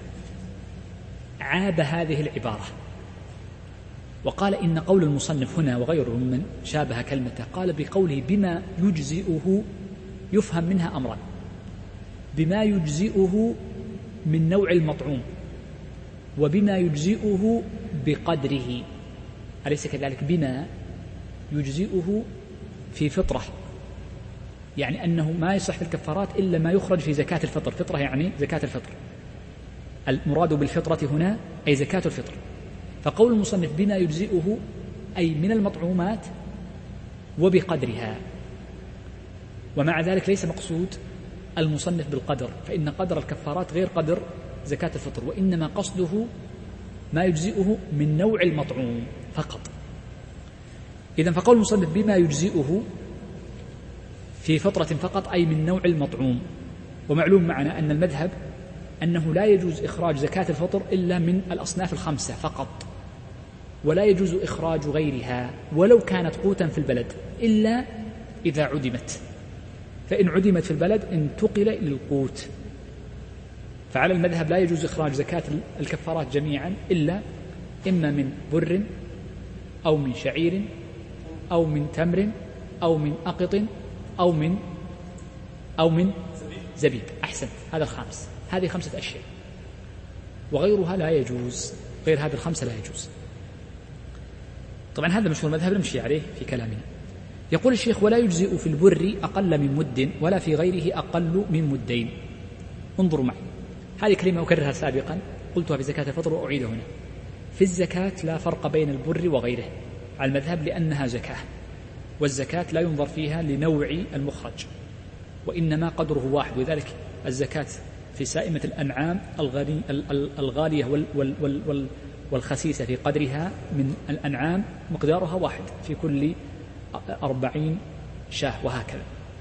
عاب هذه العبارة وقال إن قول المصنف هنا وغيره من شابه كلمته، قال بقوله بما يجزئه يفهم منها أمرا: بما يجزئه من نوع المطعوم، وبما يجزئه بقدره، أليس كذلك؟ بما يجزئه في فطرة، يعني أنه ما يصح في الكفارات إلا ما يخرج في زكاة الفطر. فطرة يعني زكاة الفطر، المراد بالفطرة هنا أي زكاة الفطر. فقول المصنف بما يجزئه أي من المطعومات وبقدرها، ومع ذلك ليس مقصود المصنف بالقدر، فإن قدر الكفارات غير قدر زكاة الفطر، وإنما قصده ما يجزئه من نوع المطعوم فقط. إذن فقول المصنف بما يجزئه في فطرة فقط أي من نوع المطعوم. ومعلوم معنا أن المذهب أنه لا يجوز إخراج زكاة الفطر إلا من الأصناف الخمسة فقط، ولا يجوز إخراج غيرها ولو كانت قوتا في البلد إلا إذا عدمت، فإن عدمت في البلد انتقل للقوت. فعلى المذهب لا يجوز إخراج زكاة الكفارات جميعا إلا إما من بر أو من شعير أو من تمر أو من أقط أو من أو من زبيب. أحسنت، هذا الخامس، هذه خمسة أشياء، وغيرها لا يجوز، غير هذه الخمسة لا يجوز. طبعا هذا مشهور المذهب نمشي عليه في كلامنا. يقول الشيخ ولا يجزئ في البر أقل من مد ولا في غيره أقل من مدين. انظروا معي، هذه كلمة أكررها سابقا، قلتها في زكاة الفطر وأعيدها هنا. في الزكاة لا فرق بين البر وغيره على المذهب، لأنها زكاة، والزكاة لا ينظر فيها لنوع المخرج، وإنما قدره واحد. وذلك الزكاة في سائمة الأنعام الغالية والخسيسة في قدرها من الأنعام مقدارها واحد في كل أربعين شاه وهكذا.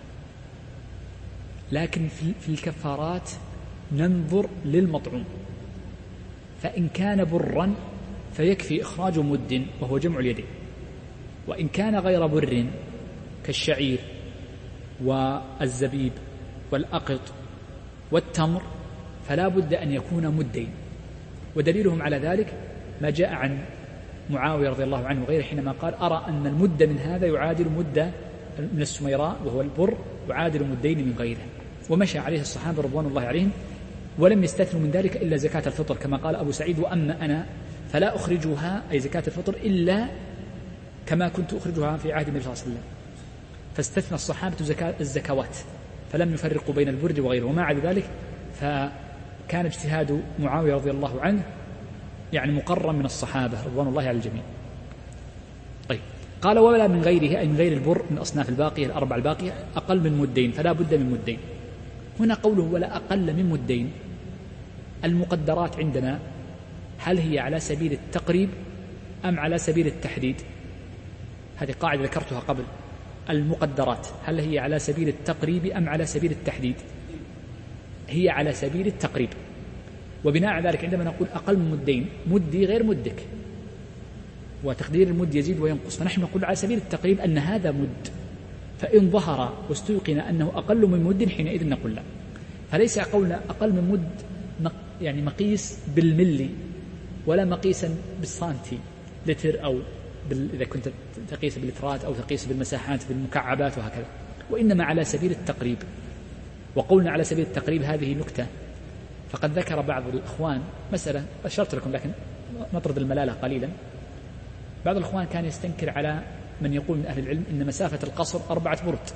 لكن في الكفارات ننظر للمطعوم، فإن كان برا فيكفي إخراج مد وهو جمع اليدين، وإن كان غير بر كالشعير والزبيب والأقط والتمر فلا بد أن يكون مدين. ودليلهم على ذلك ما جاء عن معاوية رضي الله عنه وغيره حينما قال أرى أن المد من هذا يعادل مد من السميراء وهو البر يعادل مدين من غيره، ومشى عليه الصحابة رضوان الله عليهم ولم يستثنوا من ذلك إلا زكاة الفطر، كما قال أبو سعيد وأما أنا فلا أخرجها أي زكاة الفطر إلا كما كنت أخرجها في عهد النبي صلى الله عليه وسلم. فاستثنى الصحابة زكاة الزكوات فلم يفرقوا بين البر وغيره. وما عدا ذلك فكان اجتهاد معاوية رضي الله عنه يعني مقرر من الصحابة رضوان الله على الجميع. طيب قال ولا من غيره، أي من غير البر من الأصناف الباقية الأربع الباقية أقل من مدين، فلا بد من مدين. هنا قوله ولا أقل من مدين، المقدرات عندنا هل هي على سبيل التقريب أم على سبيل التحديد؟ هذه قاعدة ذكرتها قبل. المقدرات هل هي على سبيل التقريب أم على سبيل التحديد؟ هي على سبيل التقريب، وبناء على ذلك عندما نقول أقل من مدين، مدي غير مدك، وتقدير المد يزيد وينقص، فنحن نقول على سبيل التقريب أن هذا مد، فإن ظهر واستيقن أنه أقل من مد حينئذ نقول لا. فليس قولنا أقل من مد يعني مقيس بالملي ولا مقيسا بالسانتي لتر، أو إذا كنت تقيس باللترات أو تقيس بالمساحات بالمكعبات وهكذا، وإنما على سبيل التقريب. وقولنا على سبيل التقريب هذه نكتة، فقد ذكر بعض الإخوان مسألة أشرت لكم لكن نطرد الملالة قليلا. بعض الإخوان كان يستنكر على من يقول من أهل العلم إن مسافة القصر أربعة برد،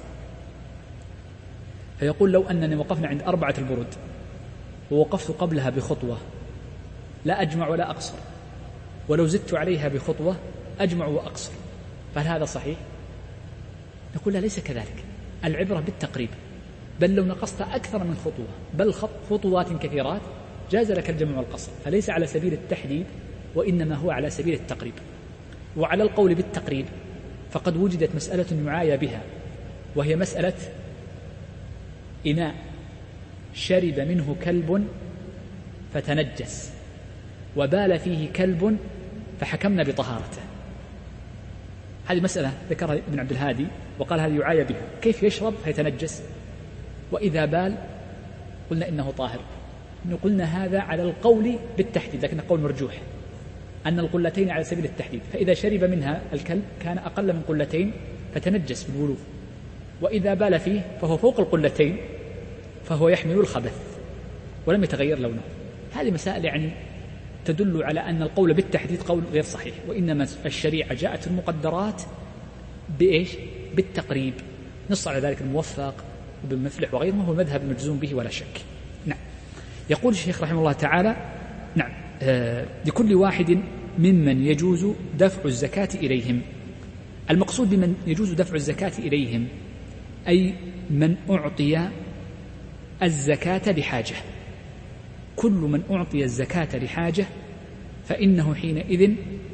فيقول لو أننا وقفنا عند أربعة البرد ووقفت قبلها بخطوة لا أجمع ولا أقصر، ولو زدت عليها بخطوة أجمع وأقصر، فهل هذا صحيح؟ نقول لا، ليس كذلك، العبرة بالتقريب، بل لو نقصت أكثر من خطوة بل خطوات كثيرات جاز لك الجمع والقصر، فليس على سبيل التحديد وإنما هو على سبيل التقريب. وعلى القول بالتقريب فقد وجدت مسألة يعايى بها، وهي مسألة إناء شرب منه كلب فتنجس وبال فيه كلب فحكمنا بطهارته. هذه مسألة ذكرها ابن عبد الهادي وقال هذه يعايى بها، كيف يشرب فيتنجس وإذا بال قلنا إنه طاهر. قلنا هذا على القول بالتحديد، لكن القول مرجوح أن القلتين على سبيل التحديد، فإذا شرب منها الكلب كان أقل من قلتين فتنجس بالولوغ، وإذا بال فيه فهو فوق القلتين فهو يحمل الخبث ولم يتغير لونه. هذه مسائل يعني تدل على أن القول بالتحديد قول غير صحيح، وإنما الشريعة جاءت المقدرات بإيش؟ بالتقريب، نص على ذلك الموفق وابن مفلح وغيره، وهو المذهب المجزوم به ولا شك. نعم. يقول الشيخ رحمه الله تعالى نعم آه لكل واحد ممن يجوز دفع الزكاة إليهم. المقصود بمن يجوز دفع الزكاة إليهم أي من أعطي الزكاة لحاجة، كل من أعطي الزكاة لحاجة فإنه حينئذ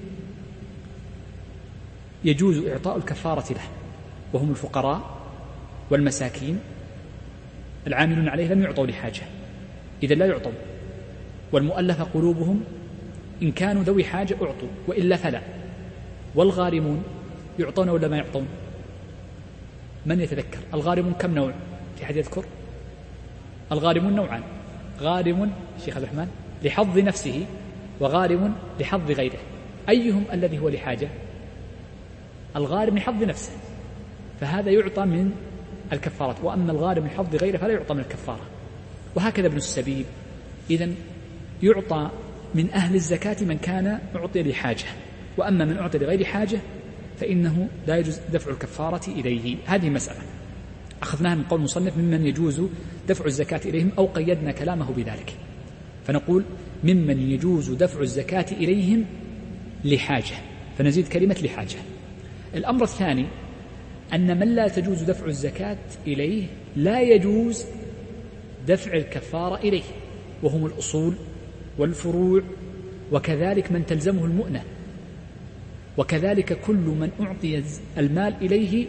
يجوز إعطاء الكفارة له، وهم الفقراء والمساكين العاملون عليه لم يعطوا لحاجة، إذا لا يعطوا، والمؤلف قلوبهم إن كانوا ذوي حاجة أعطوا وإلا فلا، والغارمون يعطون ولا ما يعطون؟ من يتذكر؟ الغارمون كم نوع؟ في حد يذكر؟ الغارمون نوعان، غارم شيخ عبد الرحمن لحظ نفسه وغارم لحظ غيره، أيهم الذي هو لحاجة؟ الغارم لحظ نفسه فهذا يعطى من الكفارة، وأما الغارم لحظ غيره فلا يعطى من الكفارة، وهكذا ابن السبيل. إذن يعطى من أهل الزكاة من كان أعطي لحاجة، وأما من أعطي لغير حاجة فإنه لا يجوز دفع الكفارة إليه. هذه مسألة أخذناها من قول المصنف ممن يجوز دفع الزكاة إليهم، أو قيدنا كلامه بذلك فنقول ممن يجوز دفع الزكاة إليهم لحاجة، فنزيد كلمة لحاجة. الأمر الثاني أن من لا تجوز دفع الزكاة إليه لا يجوز دفع الكفارة إليه، وهم الأصول والفروع، وكذلك من تلزمه المؤنة، وكذلك كل من أعطي المال إليه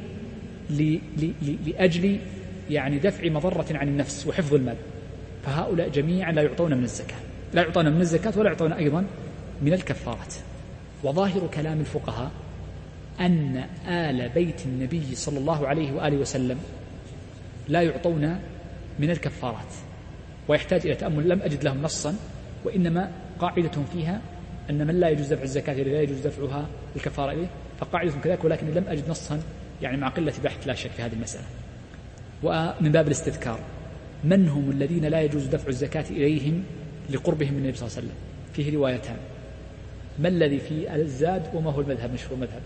لأجل يعني دفع مضرة عن النفس وحفظ المال، فهؤلاء جميعا لا يعطون من الزكاة، لا يعطون من الزكاة ولا يعطون أيضا من الكفارات. وظاهر كلام الفقهاء أن آل بيت النبي صلى الله عليه وآله وسلم لا يعطون من الكفارات، ويحتاج إلى تأمل، لم أجد لهم نصا، وإنما قاعدتهم فيها أن من لا يجوز دفع الزكاة لا يجوز دفعها الكفارة إليه، فقاعدتهم كذلك، ولكن لم أجد نصا يعني مع قلة بحث لا شك في هذه المسألة. ومن باب الاستذكار، من هم الذين لا يجوز دفع الزكاة إليهم لقربهم من النبي صلى الله عليه وسلم؟ فيه روايتان، ما الذي في الزاد وما هو المذهب مشهور مذهب؟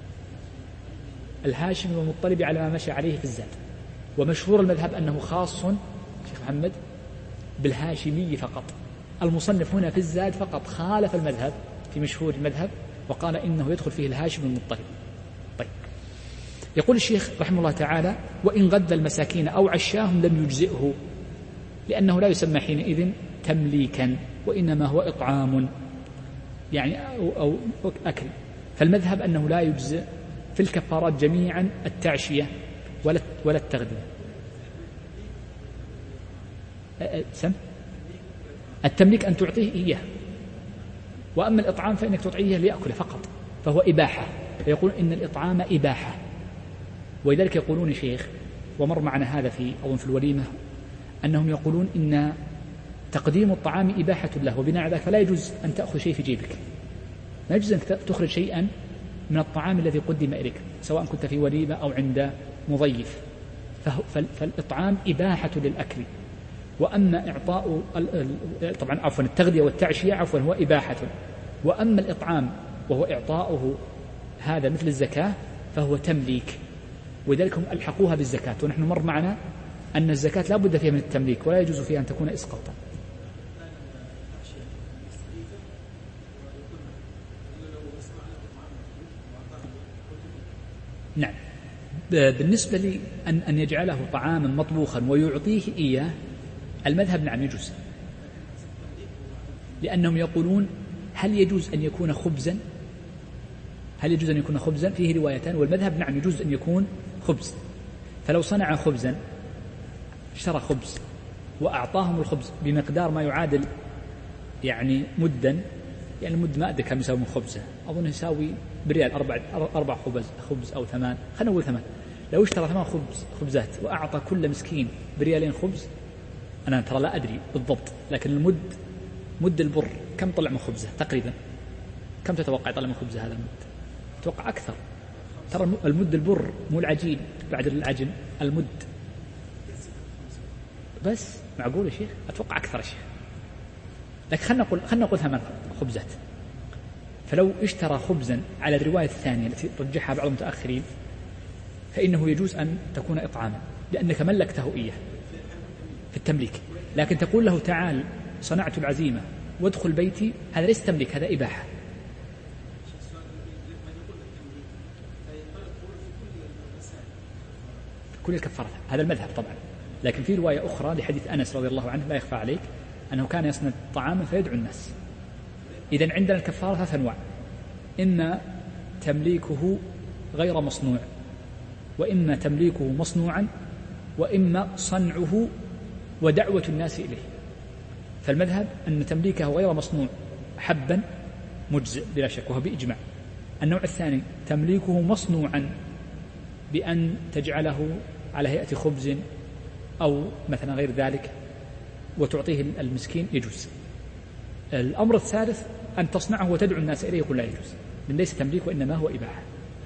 الهاشمي والمطلبي على ما مشى عليه في الزاد، ومشهور المذهب أنه خاص شيخ محمد بالهاشمي فقط. المصنف هنا في الزاد فقط خالف المذهب في مشهور المذهب وقال إنه يدخل فيه الهاشمي والمطلبي. طيب يقول الشيخ رحمه الله تعالى: وإن غذى المساكين أو عشاهم لم يجزئه، لأنه لا يسمى حينئذ تمليكا، وإنما هو إطعام يعني أو, أو أكل. فالمذهب أنه لا يجزئ في الكفارات جميعا التعشية ولا ولا التغذية. سم التمليك أن تعطيه إياه، وأما الإطعام فإنك تعطيه ليأكل فقط، فهو إباحة. فيقول إن الإطعام إباحة، ولذلك يقولون شيخ، ومر معنا هذا في أظن في الوليمة، أنهم يقولون إن تقديم الطعام إباحة له، وبناء على ذلك فلا يجوز أن تأخذ شيء في جيبك، لا يجوز أن تخرج شيئا من الطعام الذي قدم إليك سواء كنت في وليمة أو عند مضيف. فالإطعام إباحة للأكل، وأما إعطاء طبعا عفوا التغذية والتعشية عفوا هو إباحة، وأما الإطعام وهو إعطاؤه هذا مثل الزكاة فهو تمليك، ولذلك هم ألحقوها بالزكاة. ونحن مر معنا أن الزكاة لا بد فيها من التمليك، ولا يجوز فيها أن تكون إسقاطا. نعم، بالنسبة لي أن أن يجعله طعاما مطبوخا ويعطيه إياه، المذهب نعم يجوز، لأنهم يقولون هل يجوز أن يكون خبزا؟ هل يجوز أن يكون خبزا؟ فيه روايتان، والمذهب نعم يجوز أن يكون خبز. فلو صنع خبزا، اشترى خبز وأعطاهم الخبز بمقدار ما يعادل يعني مدا، يعني المد ما أدري كم يساوي من خبزة، أظن يساوي بريال أربع أربع خبز خبز أو ثمان، خلينا نقول ثمان. لو اشترى ثمان خبز خبزات وأعطى كل مسكين بريالين خبز، أنا ترى لا أدري بالضبط، لكن المد مد البر كم طلع من خبزة تقريبا؟ كم تتوقع يطلع من خبزة هذا المد؟ أتوقع أكثر. ترى المد البر مو العجين بعد العجن، المد بس. معقول يا شيخ؟ أتوقع أكثر يا شيخ، لكن خلنا نقول خلنا نقول ثمان خبزات. فلو اشترى خبزا على الرواية الثانية التي رجحها بعض المتأخرين، فإنه يجوز أن تكون إطعاما، لأنك ملكته إياه في التمليك. لكن تقول له تعال صنعت العزيمة وادخل بيتي، هذا ليس تمليك، هذا إباحة. كل الكفارة هذا المذهب طبعا، لكن في رواية أخرى لحديث أنس رضي الله عنه لا يخفى عليك أنه كان يصنع طعاما فيدعو الناس. إذن عندنا الكفارة ثلاث أنواع: إما تمليكه غير مصنوع، وإما تمليكه مصنوعا، وإما صنعه ودعوة الناس إليه. فالمذهب أن تمليكه غير مصنوع حبا مجزئ بلا شك، وهو بإجماع. النوع الثاني تمليكه مصنوعا بأن تجعله على هيئة خبز أو مثلا غير ذلك وتعطيه المسكين، يجوز. الأمر الثالث أن تصنعه وتدعو الناس إليه، يقول لا يجوز، من ليس تمليك وإنما هو إباحة.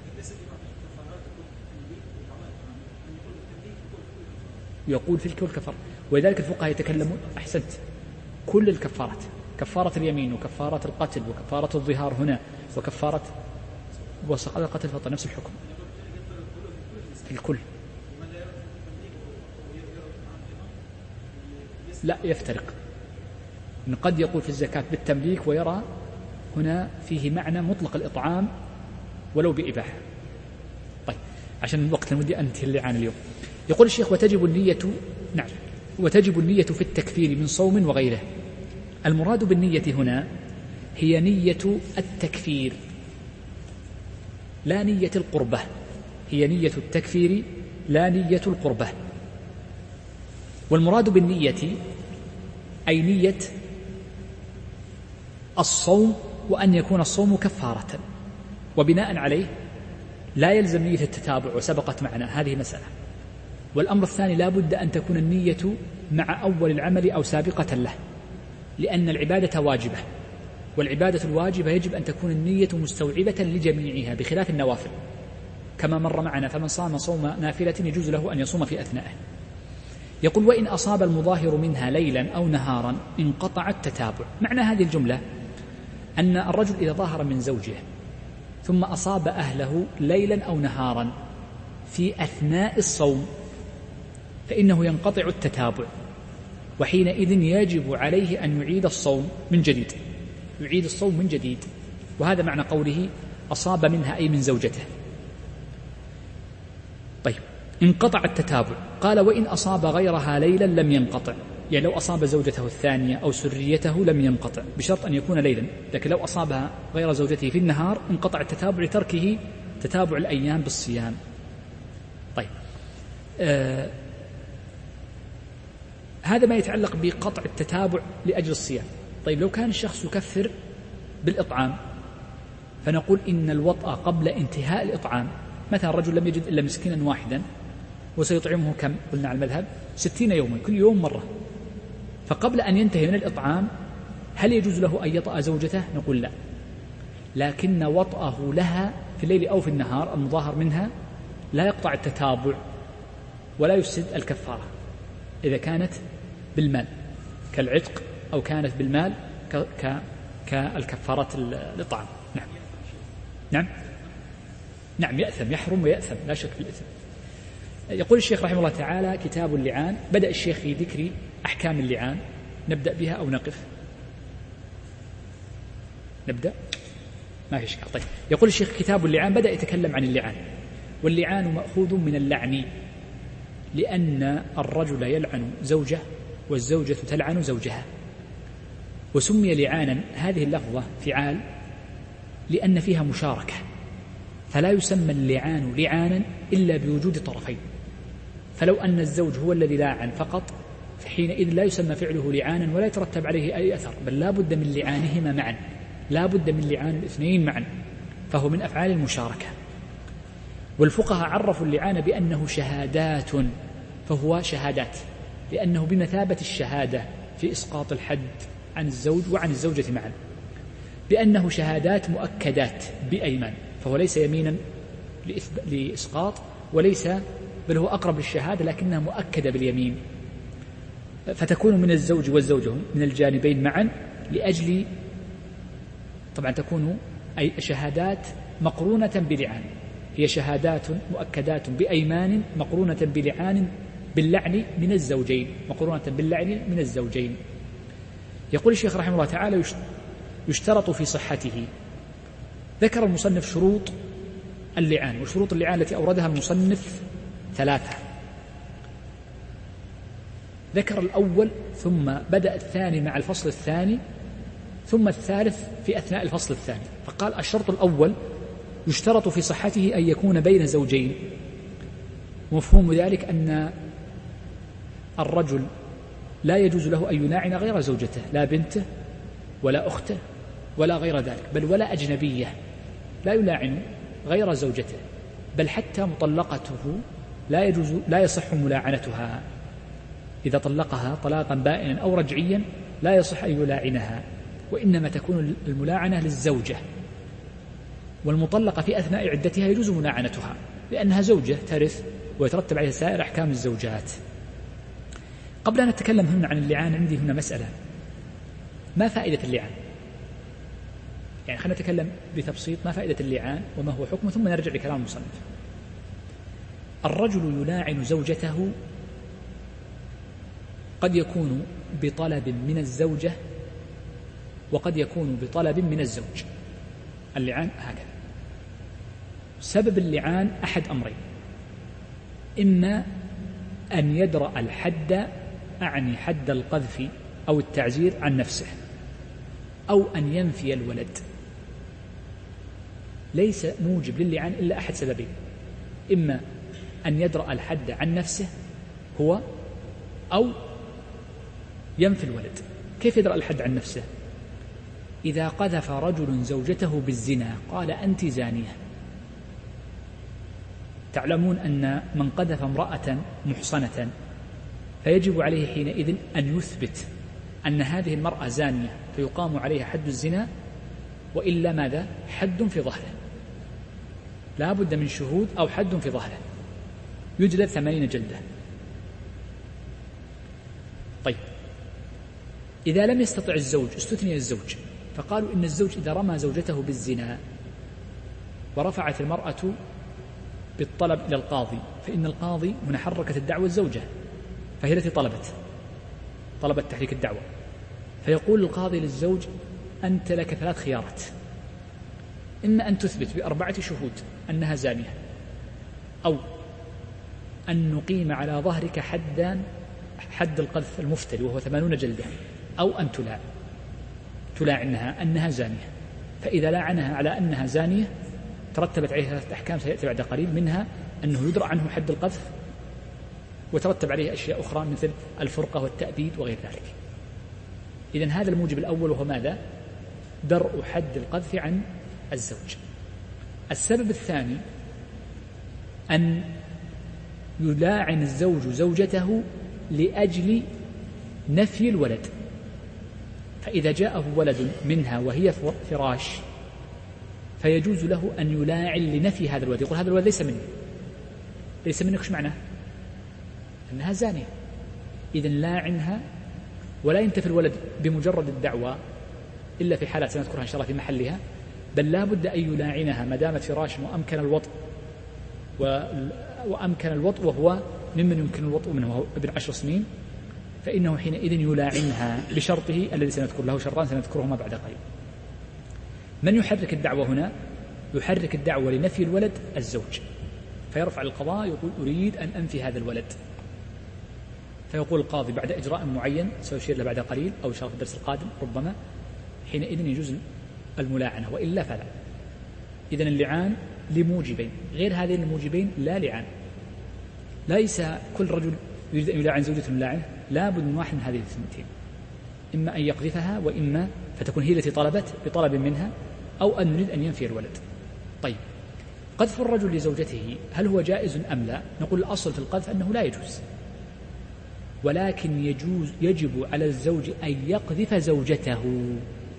يقول في الكل كفر، ولذلك الفقهاء يتكلمون أحسنت كل الكفارات، كفارة اليمين وكفارة القتل وكفارة الظهار هنا وكفارة وسقط القتل فطر، نفس الحكم في الكل. لا يفترق، إن قد يقول في الزكاة بالتمليك ويرى هنا فيه معنى مطلق الإطعام ولو بإباحة. طيب عشان الوقت المدي أنتهي اللي عن اليوم. يقول الشيخ: وتجب النية، نعم، وتجب النية في التكفير من صوم وغيره. المراد بالنية هنا هي نية التكفير لا نية القربة، هي نية التكفير لا نية القربة. والمراد بالنية أي نية الصوم، وأن يكون الصوم كفارة، وبناء عليه لا يلزم نية التتابع، وسبقت معنا هذه مسألة. والأمر الثاني لا بد أن تكون النية مع أول العمل أو سابقة له، لأن العبادة واجبة، والعبادة الواجبة يجب أن تكون النية مستوعبة لجميعها بخلاف النوافل كما مر معنا: فمن صام صوم نافلة يجوز له أن يصوم في أثنائه. يقول: وإن أصاب المظاهر منها ليلا أو نهارا انقطع التتابع. معنى هذه الجملة أن الرجل إذا ظاهر من زوجه ثم أصاب أهله ليلا أو نهارا في أثناء الصوم فإنه ينقطع التتابع، وحينئذ يجب عليه أن يعيد الصوم من جديد، يعيد الصوم من جديد. وهذا معنى قوله أصاب منها أي من زوجته. انقطع التتابع. قال وإن أصاب غيرها ليلا لم ينقطع، يعني لو أصاب زوجته الثانية أو سريته لم ينقطع بشرط أن يكون ليلا، لكن لو أصابها غير زوجته في النهار انقطع التتابع لتركه تتابع الأيام بالصيام. طيب آه هذا ما يتعلق بقطع التتابع لأجل الصيام. طيب لو كان الشخص يكفر بالإطعام، فنقول إن الوطأ قبل انتهاء الإطعام، مثلا رجل لم يجد إلا مسكينا واحدا وسيطعمه كم قلنا على المذهب ستين يوما كل يوم مرة، فقبل أن ينتهي من الإطعام هل يجوز له أن يطأ زوجته؟ نقول لا، لكن وطأه لها في الليل أو في النهار المظاهر منها لا يقطع التتابع ولا يفسد الكفارة إذا كانت بالمال كالعتق أو كانت بالمال كالكفارة الإطعام. نعم نعم نعم يأثم، يحرم ويأثم لا شك في الإثم. يقول الشيخ رحمه الله تعالى كتاب اللعان. بدأ الشيخ في ذكر أحكام اللعان، نبدأ بها أو نقف؟ نبدأ ما في إشكال. طيب يقول الشيخ كتاب اللعان، بدأ يتكلم عن اللعان. واللعان مأخوذ من اللعن، لأن الرجل يلعن زوجه والزوجة تلعن زوجها. وسمي لعانا هذه اللفظة فعال لأن فيها مشاركة، فلا يسمى اللعان لعانا إلا بوجود طرفين. فلو أن الزوج هو الذي لاعن فقط فحينئذ لا يسمى فعله لعانا ولا يترتب عليه أي أثر، بل لا بد من لعانهما معا، لا بد من لعان الاثنين معا، فهو من أفعال المشاركة. والفقهاء عرفوا اللعان بأنه شهادات، فهو شهادات لأنه بمثابة الشهادة في إسقاط الحد عن الزوج وعن الزوجة معا، بأنه شهادات مؤكدات بأيمان، فهو ليس يمينا لإسقاط وليس، بل هو أقرب للشهادة لكنها مؤكدة باليمين، فتكون من الزوج والزوجة من الجانبين معا، لأجل طبعا تكون أي شهادات مقرونة بلعان، هي شهادات مؤكدات بأيمان مقرونة بلعان باللعن من الزوجين، مقرونة باللعن من الزوجين. يقول الشيخ رحمه الله تعالى يشترط في صحته. ذكر المصنف شروط اللعان، وشروط اللعان التي أوردها المصنف ثلاثة. ذكر الأول ثم بدأ الثاني مع الفصل الثاني ثم الثالث في أثناء الفصل الثاني. فقال الشرط الأول يشترط في صحته أن يكون بين زوجين. مفهوم ذلك أن الرجل لا يجوز له أن يلاعن غير زوجته، لا بنته ولا أخته ولا غير ذلك، بل ولا أجنبية لا يلاعن غير زوجته، بل حتى مطلقته لا يجوز لا يصح ملاعنتها. إذا طلقها طلاقا بائنا أو رجعيا لا يصح أن يلاعنها، وإنما تكون الملاعنة للزوجة، والمطلقة في أثناء عدتها يجوز ملاعنتها لأنها زوجة ترث ويترتب عليها سائر أحكام الزوجات. قبل أن نتكلم هنا عن اللعان عندي هنا مسألة: ما فائدة اللعان؟ يعني خلينا نتكلم بتبسيط ما فائدة اللعان وما هو حكمه، ثم نرجع لكلام المصنف. الرجل يلاعن زوجته قد يكون بطلب من الزوجة وقد يكون بطلب من الزوج. اللعان هكذا. سبب اللعان أحد أمرين: إما أن يدرأ الحد، أعني حد القذف أو التعزير عن نفسه، أو أن ينفي الولد. ليس موجب للعان إلا أحد سببين: إما أن يدرأ الحد عن نفسه هو، أو ينفي الولد. كيف يدرأ الحد عن نفسه؟ إذا قذف رجل زوجته بالزنا قال أنت زانية. تعلمون أن من قذف امرأة محصنة فيجب عليه حينئذ أن يثبت أن هذه المرأة زانية فيقام عليها حد الزنا، وإلا ماذا؟ حد في ظهره، لا بد من شهود أو حد في ظهره، يجلد ثمانين جلدة. طيب إذا لم يستطع الزوج استثني الزوج، فقالوا إن الزوج إذا رمى زوجته بالزنا ورفعت المرأة بالطلب إلى القاضي، فإن القاضي من حركت الدعوة الزوجة، فهي التي طلبت طلبت تحريك الدعوة، فيقول القاضي للزوج: أنت لك ثلاث خيارات، إما أن تثبت بأربعة شهود أنها زانية، أو أن نقيم على ظهرك حدا حد القذف المفتري وهو ثمانون جلدة، أو أن تلاعن تلاعنها أنها زانية. فإذا لاعنها على أنها زانية ترتبت عليها ثلاثة أحكام سيأتي بعد قليل، منها أنه يدرأ عنه حد القذف، وترتب عليه أشياء أخرى مثل الفرقة والتأبيد وغير ذلك. إذن هذا الموجب الأول، وهو ماذا؟ درء حد القذف عن الزوج. السبب الثاني أن يلاعن الزوج زوجته لأجل نفي الولد، فإذا جاءه ولد منها وهي فراش فيجوز له أن يلاعن لنفي هذا الولد، يقول هذا الولد ليس مني، ليس منك، ايش معناه؟ أنها زانية. إذن لاعنها، ولا ينتفي الولد بمجرد الدعوة إلا في حالات سنذكرها إن شاء الله في محلها، بل لا بد أن يلاعنها ما دامت فراشا وأمكن الوطء وأمكن الوطء وهو ممن يمكن الوطء منه وهو ابن عشر سنين، فإنه حينئذ يلاعنها بشرطه الذي سنذكر له شرطان سنذكرهما بعد قليل. من يحرك الدعوة هنا؟ يحرك الدعوة لنفي الولد الزوج، فيرفع القضاء يقول أريد أن أنفي هذا الولد، فيقول القاضي بعد إجراء معين سيشير له بعد قليل أو إن شاء الله في الدرس القادم ربما، حينئذ يجوز الملاعنة، وإلا فلا. إذن اللعان لموجبين، غير هذين الموجبين لا لعان. ليس كل رجل يريد أن يلاعن زوجته ملاعنة، لا بد من واحد من هذه الثنتين، إما أن يقذفها وإما فتكون هي التي طلبت بطلب منها، أو أن يريد أن ينفي الولد. طيب، قذف الرجل لزوجته هل هو جائز أم لا؟ نقول الأصل في القذف أنه لا يجوز، ولكن يجوز يجب على الزوج أن يقذف زوجته،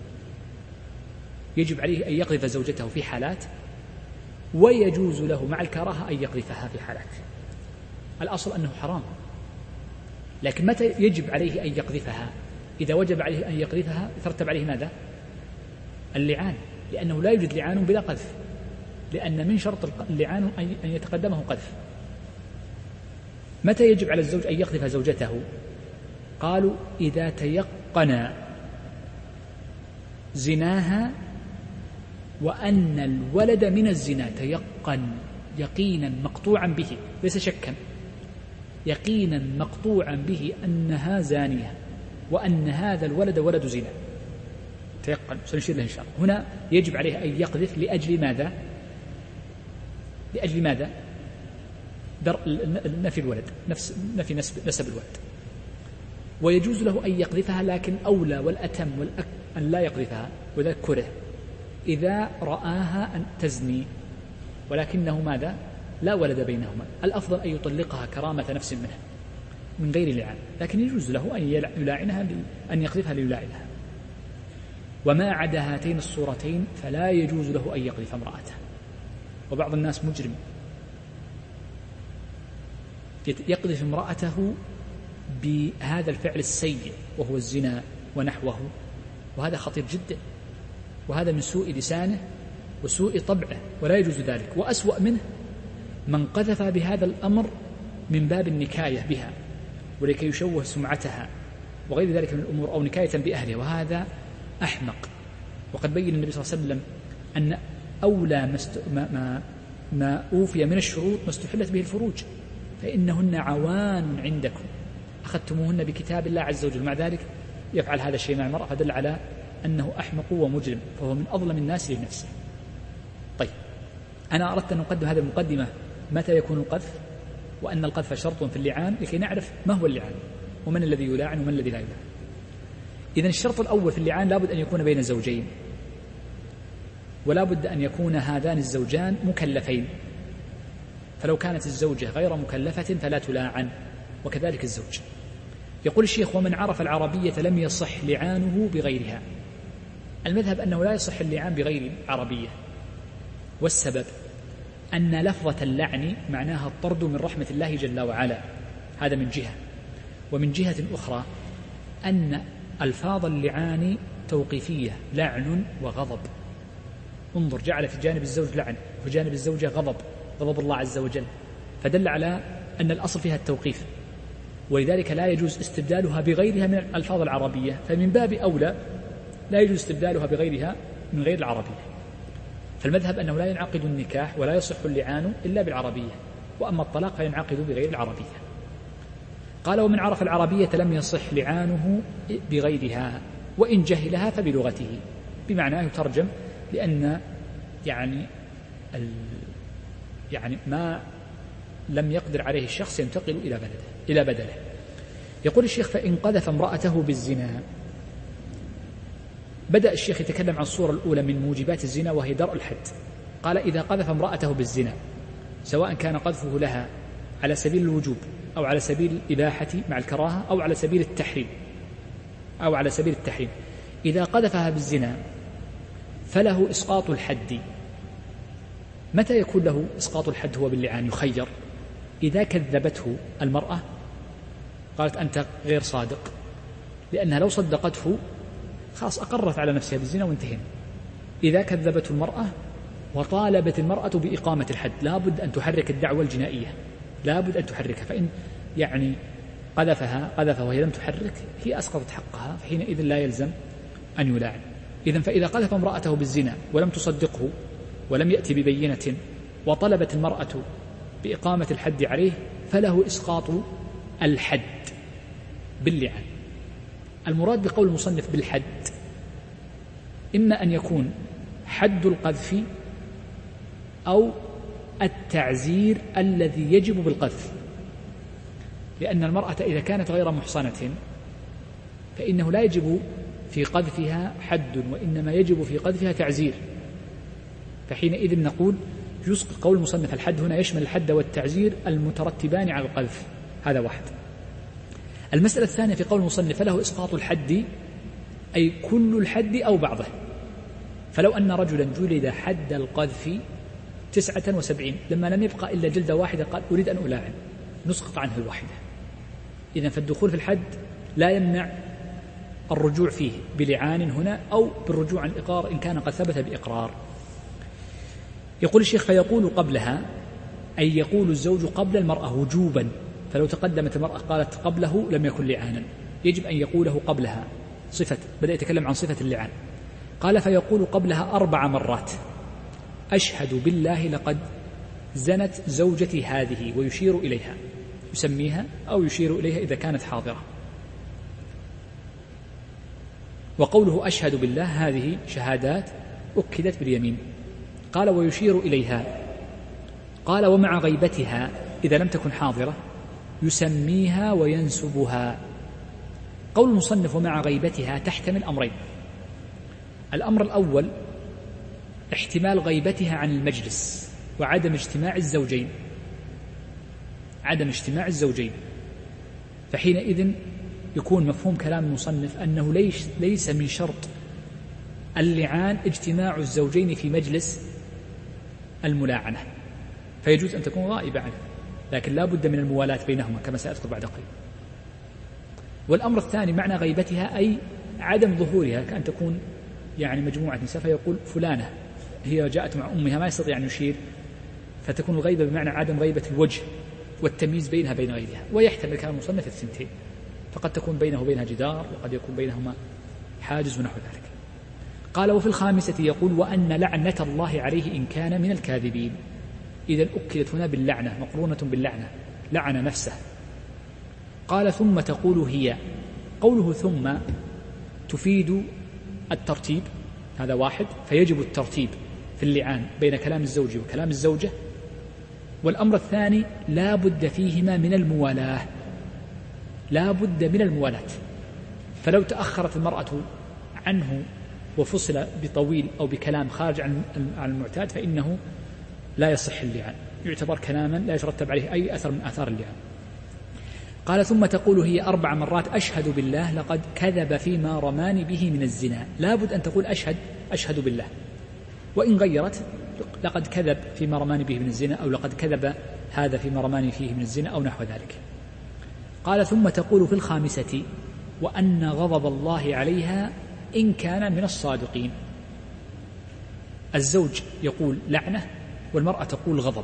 يجب عليه أن يقذف زوجته في حالات، ويجوز له مع الكراهة أن يقذفها في حالات. الأصل أنه حرام، لكن متى يجب عليه أن يقذفها؟ إذا وجب عليه أن يقذفها يترتب عليه ماذا؟ اللعان، لأنه لا يوجد لعان بلا قذف، لأن من شرط اللعان أن يتقدمه قذف. متى يجب على الزوج أن يقذف زوجته؟ قالوا إذا تيقن زناها وأن الولد من الزنا، تيقن يقينا مقطوعا به، ليس شكا، يقينا مقطوعا به أنها زانية وأن هذا الولد ولد زنا، تيقن، سنشير له إن شاء الله. هنا يجب عليه أن يقذف لأجل ماذا؟ لأجل ماذا؟ نفي الولد، نفس نفي نسب الولد. ويجوز له أن يقذفها، لكن أولى والأتم والأك أن لا يقذفها، وذا كره إذا رآها أن تزني ولكنه ماذا؟ لا ولد بينهما. الأفضل أن يطلقها كرامة نفس منها من غير لعان، لكن يجوز له أن يلاعنها، أن يقذفها ليلاعنها. وما عدا هاتين الصورتين فلا يجوز له أن يقذف امرأته. وبعض الناس مجرم يقذف امرأته بهذا الفعل السيء وهو الزنا ونحوه، وهذا خطير جدا، وهذا من سوء لسانه وسوء طبعه، ولا يجوز ذلك. وأسوأ منه من قذف بهذا الأمر من باب النكاية بها ولكي يشوه سمعتها وغير ذلك من الأمور، أو نكاية بأهلها، وهذا أحمق. وقد بين النبي صلى الله عليه وسلم أن أولى ما, ما, ما أوفي من الشروط ما استحلت به الفروج، فإنهن عوان عندكم أخذتموهن بكتاب الله عز وجل، مع ذلك يفعل هذا الشيء مع المرأة، فدل على أنه أحمق ومجرم، فهو من أظلم الناس لنفسه. طيب، أنا أردت أن أقدم هذه المقدمة متى يكون القذف، وأن القذف شرط في اللعان، لكي نعرف ما هو اللعان ومن الذي يلاعن ومن الذي لا يلاعن. إذن الشرط الأول في اللعان لابد أن يكون بين زوجين، ولا بد أن يكون هذان الزوجان مكلفين، فلو كانت الزوجة غير مكلفة فلا تلاعن، وكذلك الزوج. يقول الشيخ: ومن عرف العربية لم يصح لعانه بغيرها. المذهب أنه لا يصح اللعان بغير عربية، والسبب أن لفظة اللعن معناها الطرد من رحمة الله جل وعلا، هذا من جهة. ومن جهة أخرى أن ألفاظ اللعان توقيفية، لعن وغضب. انظر، جعل في جانب الزوج لعن وفي جانب الزوجة غضب، غضب الله عز وجل، فدل على أن الأصل فيها التوقيف، ولذلك لا يجوز استبدالها بغيرها من الألفاظ العربية، فمن باب أولى لا يجوز استبدالها بغيرها من غير العربية. فالمذهب أنه لا ينعقد النكاح ولا يصح اللعان إلا بالعربية، وأما الطلاق فينعقد بغير العربية. قال ومن عرف العربية لم يصح لعانه بغيرها وإن جهلها فبلغته، بمعنى يترجم لأن يعني ال يعني ما لم يقدر عليه الشخص ينتقل إلى بلده إلى بدله. يقول الشيخ فإن قذف امرأته بالزنا. بدأ الشيخ يتكلم عن الصورة الأولى من موجبات الزنا وهي درء الحد. قال إذا قذف امرأته بالزنا سواء كان قذفه لها على سبيل الوجوب أو على سبيل الإباحة مع الكراهة أو على سبيل التحريم أو على سبيل التحريم إذا قذفها بالزنا فله إسقاط الحد. متى يكون له إسقاط الحد؟ هو باللعان، يخير. إذا كذبته المرأة قالت أنت غير صادق، لأنها لو صدقته خلاص أقرت على نفسها بالزنا وانتهينا. إذا كذبته المرأة وطالبت المرأة بإقامة الحد لابد أن تحرك الدعوة الجنائية، لابد أن تحركها. فإن يعني قذفها قذفها وهي لم تحرك هي أسقطت حقها، فحينئذ لا يلزم أن يلاعن. إذن فإذا قذف امرأته بالزنا ولم تصدقه ولم يأتي ببينة وطلبت المرأة بإقامة الحد عليه فله إسقاط الحد باللعان. المراد بقول المصنف بالحد إما أن يكون حد القذف أو التعزير الذي يجب بالقذف، لأن المرأة إذا كانت غير محصنة فإنه لا يجب في قذفها حد وإنما يجب في قذفها تعزير، فحينئذ نقول يسقط قول المصنف الحد هنا يشمل الحد والتعزير المترتبان على القذف. هذا واحد. المسألة الثانية في قول المصنف له إسقاط الحد أي كل الحد أو بعضه. فلو أن رجلا جلد حد القذف تسعة وسبعين لما لم يبقى إلا جلدة واحدة قال أريد أن ألاعن، نسقط عنه الواحدة. إذن فالدخول في الحد لا يمنع الرجوع فيه بلعان هنا أو بالرجوع عن الإقرار إن كان قد ثبت بإقرار. يقول الشيخ فيقول قبلها أي يقول الزوج قبل المرأة وجوبا، فلو تقدمت المرأة قالت قبله لم يكن لعانا، يجب أن يقوله قبلها. صفة بدأ يتكلم عن صفة اللعان. قال فيقول قبلها أربع مرات أشهد بالله لقد زنت زوجتي هذه، ويشير إليها، يسميها أو يشير إليها إذا كانت حاضرة. وقوله أشهد بالله هذه شهادات أكدت باليمين. قال ويشير إليها. قال ومع غيبتها إذا لم تكن حاضرة يسميها وينسبها. قول المصنف ومع غيبتها تحتمل أمرين. الأمر الأول احتمال غيبتها عن المجلس وعدم اجتماع الزوجين، عدم اجتماع الزوجين فحينئذ يكون مفهوم كلام المصنف أنه ليس, ليس من شرط اللعان اجتماع الزوجين في مجلس الملاعنة، فيجوز أن تكون غائبة عنه، لكن لا بد من الموالاة بينهما كما سأذكر بعد قليل. والأمر الثاني معنى غيبتها أي عدم ظهورها، كأن تكون يعني مجموعة نساء فيقول فلانة هي جاءت مع أمها ما يستطيع أن يشير، فتكون الغيبة بمعنى عدم غيبة الوجه والتمييز بينها بين غيرها. ويحتمل كلام المصنف الثنتين، فقد تكون بينه وبينها جدار وقد يكون بينهما حاجز ونحو ذلك. قال وفي الخامسة يقول وأن لعنة الله عليه إن كان من الكاذبين. إذا أكدت هنا باللعنة، مقرونة باللعنة، لعن نفسه. قال ثم تقول هي. قوله ثم تفيد الترتيب، هذا واحد، فيجب الترتيب في اللعان بين كلام الزوج وكلام الزوجة. والأمر الثاني لا بد فيهما من الموالاة، لا بد من الموالاة. فلو تأخرت المرأة عنه وفصل بطويل أو بكلام خارج عن المعتاد فإنه لا يصح اللعان، يعتبر كلاما لا يترتب عليه أي أثر من آثار اللعان. قال ثم تقول هي أربع مرات أشهد بالله لقد كذب فيما رماني به من الزنا. لا بد أن تقول أشهد أشهد بالله، وإن غيرت لقد كذب فيما رماني به من الزنا أو لقد كذب هذا فيما رماني فيه من الزنا أو نحو ذلك. قال ثم تقول في الخامسة وأن غضب الله عليها إن كان من الصادقين. الزوج يقول لعنة والمرأة تقول غضب،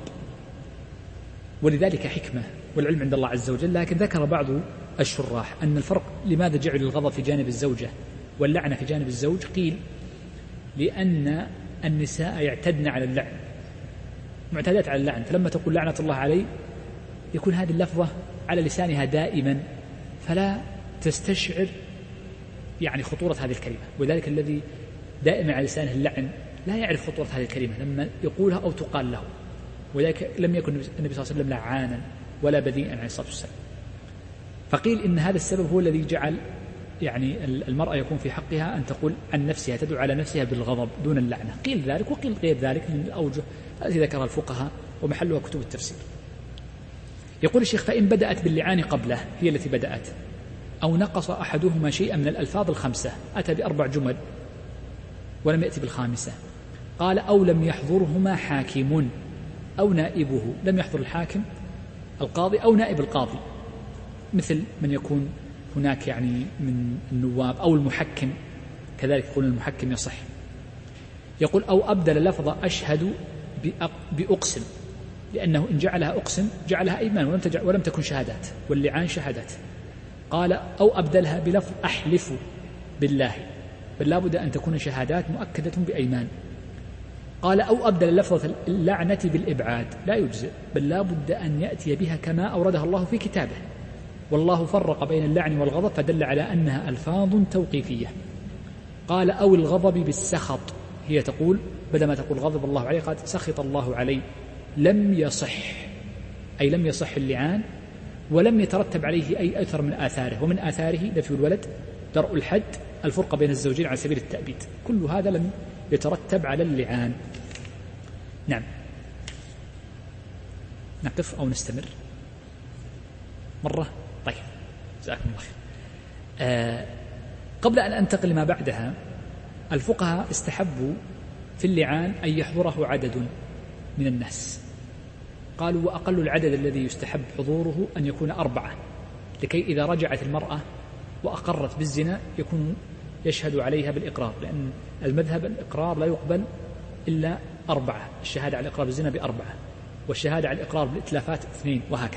ولذلك حكمة والعلم عند الله عز وجل. لكن ذكر بعض الشراح أن الفرق لماذا جعل الغضب في جانب الزوجة واللعنة في جانب الزوج، قيل لأن النساء يعتدن على اللعن معتادات على اللعن، فلما تقول لعنة الله عليه يكون هذه اللفظة على لسانها دائما، فلا تستشعر يعني خطورة هذه الكلمة. وذلك الذي دائما على لسانه اللعن لا يعرف خطورة هذه الكلمة لما يقولها أو تقال له. وذلك لم يكن النبي صلى الله عليه وسلم لعانا ولا بذيئا عليه الصلاة والسلام. فقيل إن هذا السبب هو الذي جعل يعني المرأة يكون في حقها أن تقول عن نفسها، تدعو على نفسها بالغضب دون اللعنة. قيل ذلك وقيل غير ذلك من الأوجه التي ذكرها الفقهاء ومحلها كتب التفسير. يقول الشيخ: فإن بدأت باللعان قبله، هي التي بدأت، أو نقص أحدهما شيئا من الألفاظ الخمسة، أتى بأربع جمل ولم يأتي بالخامسة، قال: أو لم يحضرهما حاكم أو نائبه، لم يحضر الحاكم القاضي أو نائب القاضي، مثل من يكون هناك يعني من النواب أو المحكم، كذلك يقول المحكم يصح. يقول: أو أبدل لفظ أشهد بأقسم، لأنه إن جعلها أقسم جعلها أيمان ولم, ولم تكن شهادات، واللعان شهادات. قال: أو أبدلها بلفظ أحلف بالله، بل لا بد أن تكون شهادات مؤكدة بأيمان. قال: أو أبدل لفظة اللعنة بالإبعاد، لا يجزئ، بل لا بد أن يأتي بها كما أوردها الله في كتابه، والله فرق بين اللعن والغضب فدل على أنها ألفاظ توقيفية. قال: أو الغضب بالسخط، هي تقول بدل ما تقول غضب الله عليه قالت سخط الله عليه، لم يصح، أي لم يصح اللعان ولم يترتب عليه أي أثر من آثاره، ومن آثاره نفي الولد، درء الحد، الفرقة بين الزوجين على سبيل التأبيد، كل هذا لم يترتب على اللعان. نعم، نقف أو نستمر مرة؟ طيب، جزاكم الله خير. آه قبل أن أنتقل لما بعدها، الفقهاء استحبوا في اللعان أن يحضره عدد من الناس، قالوا: وأقل العدد الذي يستحب حضوره أن يكون أربعة، لكي إذا رجعت المرأة وأقرت بالزنا يكون يشهد عليها بالإقرار، لأن المذهب الإقرار لا يقبل إلا أربعة، الشهادة على الإقرار بالزنا بأربعة، والشهادة على الإقرار بالإتلافات اثنين، وهكذا.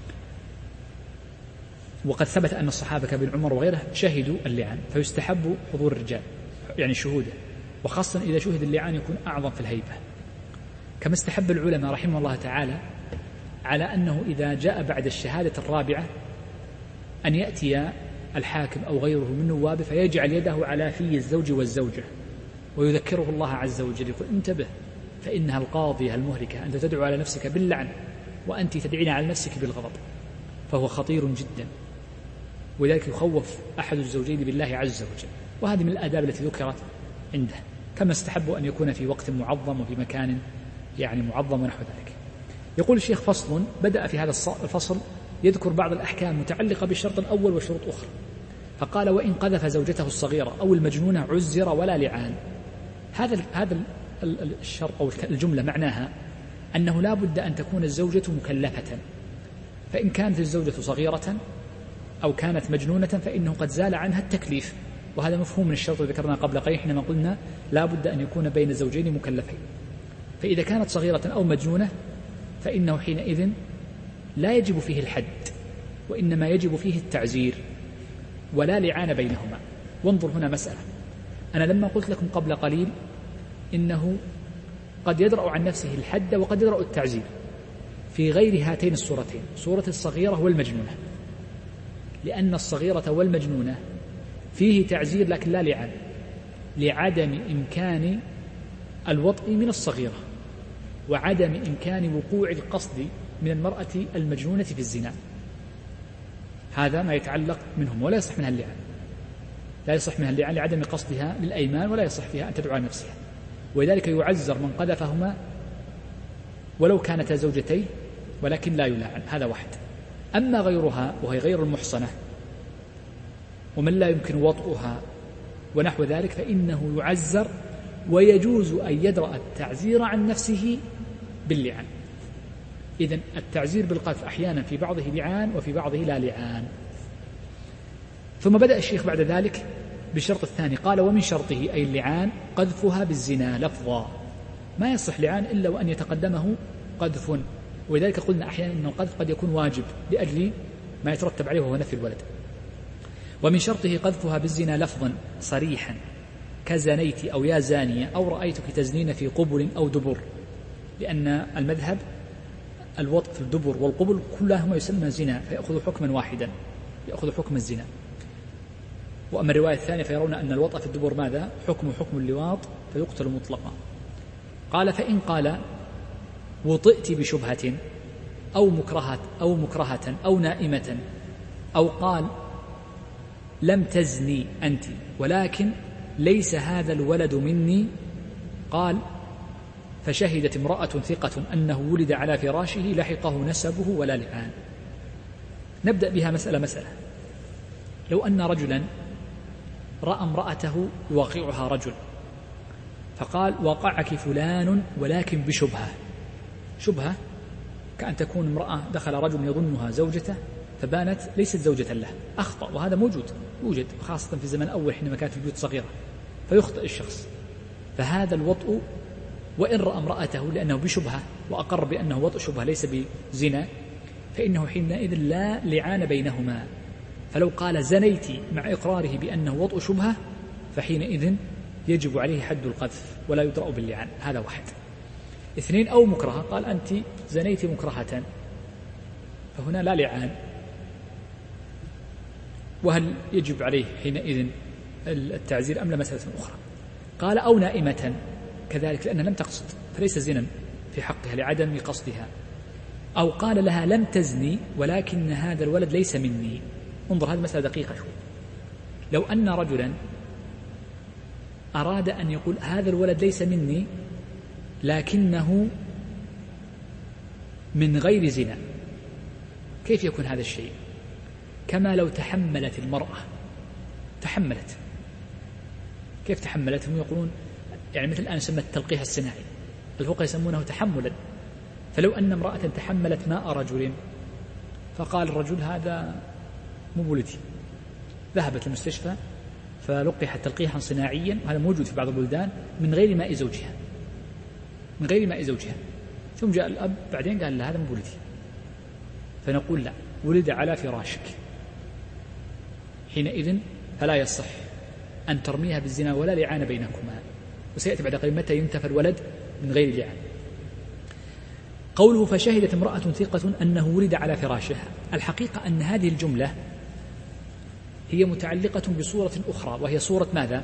وقد ثبت أن الصحابة كابن عمر وغيره شهدوا اللعان، فيستحب حضور الرجال يعني شهوده، وخاصة إذا شهد اللعان يكون أعظم في الهيبة. كما استحب العلماء رحمه الله تعالى على أنه إذا جاء بعد الشهادة الرابعة أن يأتي الحاكم أو غيره من نوابه فيجعل يده على في الزوج والزوجة ويذكره الله عز وجل، يقول: انتبه، فإنها القاضية المهلكة، أنت تدعو على نفسك باللعن وأنت تدعين على نفسك بالغضب، فهو خطير جدا، ولذلك يخوف أحد الزوجين بالله عز وجل. وهذه من الآداب التي ذكرت عنده. كما استحب أن يكون في وقت معظم وفي مكان يعني معظم ونحو ذلك. يقول الشيخ: فصل، بدأ في هذا الفصل يذكر بعض الأحكام متعلقة بالشرط الأول وشروط أخرى، فقال: وإن قذف زوجته الصغيرة أو المجنونة عزر ولا لعان. هذا هذا الشرط أو الجملة معناها أنه لا بد أن تكون الزوجة مكلفة، فإن كانت الزوجة صغيرة أو كانت مجنونة فإنه قد زال عنها التكليف، وهذا مفهوم من الشرط ذكرنا قبل قليل حينما قلنا لا بد أن يكون بين زوجين مكلفين. فإذا كانت صغيرة أو مجنونة فإنه حينئذ لا يجب فيه الحد، وإنما يجب فيه التعزير ولا لعان بينهما. وانظر هنا مسألة، أنا لما قلت لكم قبل قليل إنه قد يدرأ عن نفسه الحد وقد يدرأ التعزير في غير هاتين الصورتين، صورة الصغيرة والمجنونة، لأن الصغيرة والمجنونة فيه تعزير لكن لا لعان، لعدم إمكان الوطء من الصغيرة وعدم إمكان وقوع القصد من المرأة المجنونة في الزنا. هذا ما يتعلق منهم، ولا يصح منها اللعان، لا يصح منها اللعان لعدم قصدها للأيمان، ولا يصح فيها أن تدعو على نفسها، ولذلك يعزر من قذفهما ولو كانتا زوجتين ولكن لا يلعن. هذا واحد. أما غيرها وهي غير المحصنة ومن لا يمكن وطئها ونحو ذلك فإنه يعزر، ويجوز أن يدرأ التعزير عن نفسه باللعان. إذن التعزير بالقذف أحيانا في بعضه لعان وفي بعضه لا لعان. ثم بدأ الشيخ بعد ذلك بالشرط الثاني، قال: ومن شرطه أي اللعان قذفها بالزنا لفظا، ما يصح لعان إلا وأن يتقدمه قذف، ولذلك قلنا أحيانا أن القذف قد يكون واجب لأجل ما يترتب عليه وهو نفي الولد. ومن شرطه قذفها بالزنا لفظا صريحا كزنيت أو يا زانية أو رأيتك تزنين في قبل أو دبر، لأن المذهب الوطء في الدبر والقبل كلهما يسمى زنا فيأخذ حكما واحدا، يأخذ حكم الزنا. وأما الرواية الثانية فيرون أن الوطء في الدبر ماذا؟ حكم حكم اللواط فيقتل مطلقا. قال فإن قال وطئت بشبهة أو مكرهة أو مكرهة أو نائمة، أو قال لم تزني أنت ولكن ليس هذا الولد مني، قال فشهدت امرأة ثقة أنه ولد على فراشه لحقه نسبه ولا لعان. نبدأ بها مسألة مسألة. لو أن رجلا رأى امرأته يواقعها رجل فقال وقعك فلان ولكن بشبهة، شبهة كأن تكون امرأة دخل رجل يظنها زوجته فبانت ليست زوجة له، أخطأ، وهذا موجود يوجد خاصة في الزمن الأول حينما كانت البيوت صغيرة، فيخطئ الشخص. فهذا الوطء وإن رأى امرأته لأنه بشبهة وأقر بأنه وطء شبهة ليس بزنا، فإنه حينئذ لا لعان بينهما. فلو قال زنيت مع إقراره بأنه وطء شبهة فحينئذ يجب عليه حد القذف ولا يدرأ باللعان. هذا واحد. اثنين أو مكرهة، قال أنت زنيت مكرهة فهنا لا لعان. وهل يجب عليه حينئذ التعزير أم لا مسألة أخرى. قال أو نائمة كذلك لأنها لم تقصد فليس زنا في حقها لعدم قصدها. أو قال لها لم تزني ولكن هذا الولد ليس مني. انظر هذه مسألة دقيقة شوي. لو أن رجلا أراد أن يقول هذا الولد ليس مني لكنه من غير زنا، كيف يكون هذا الشيء؟ كما لو تحملت المرأة، تحملت، كيف تحملت؟ هم يقولون يعني مثل الآن يسمى التلقيح الصناعي، الفقهاء يسمونه تحملا. فلو أن امرأة تحملت ماء رجل فقال الرجل هذا مو بولدي، ذهبت المستشفى فلقحت تلقيحا صناعيا، وهذا موجود في بعض البلدان، من غير ماء زوجها، من غير ماء زوجها. ثم جاء الأب بعدين قال لا هذا مو بولدي، فنقول لا، ولد على فراشك. حينئذ فلا يصح أن ترميها بالزنا ولا لعان بينكما. وسيأتي بعد قليل متى ينتفى الولد من غير لعان. قوله فشهدت امرأة ثقة أنه ولد على فراشها، الحقيقة أن هذه الجملة هي متعلقة بصورة أخرى، وهي صورة ماذا؟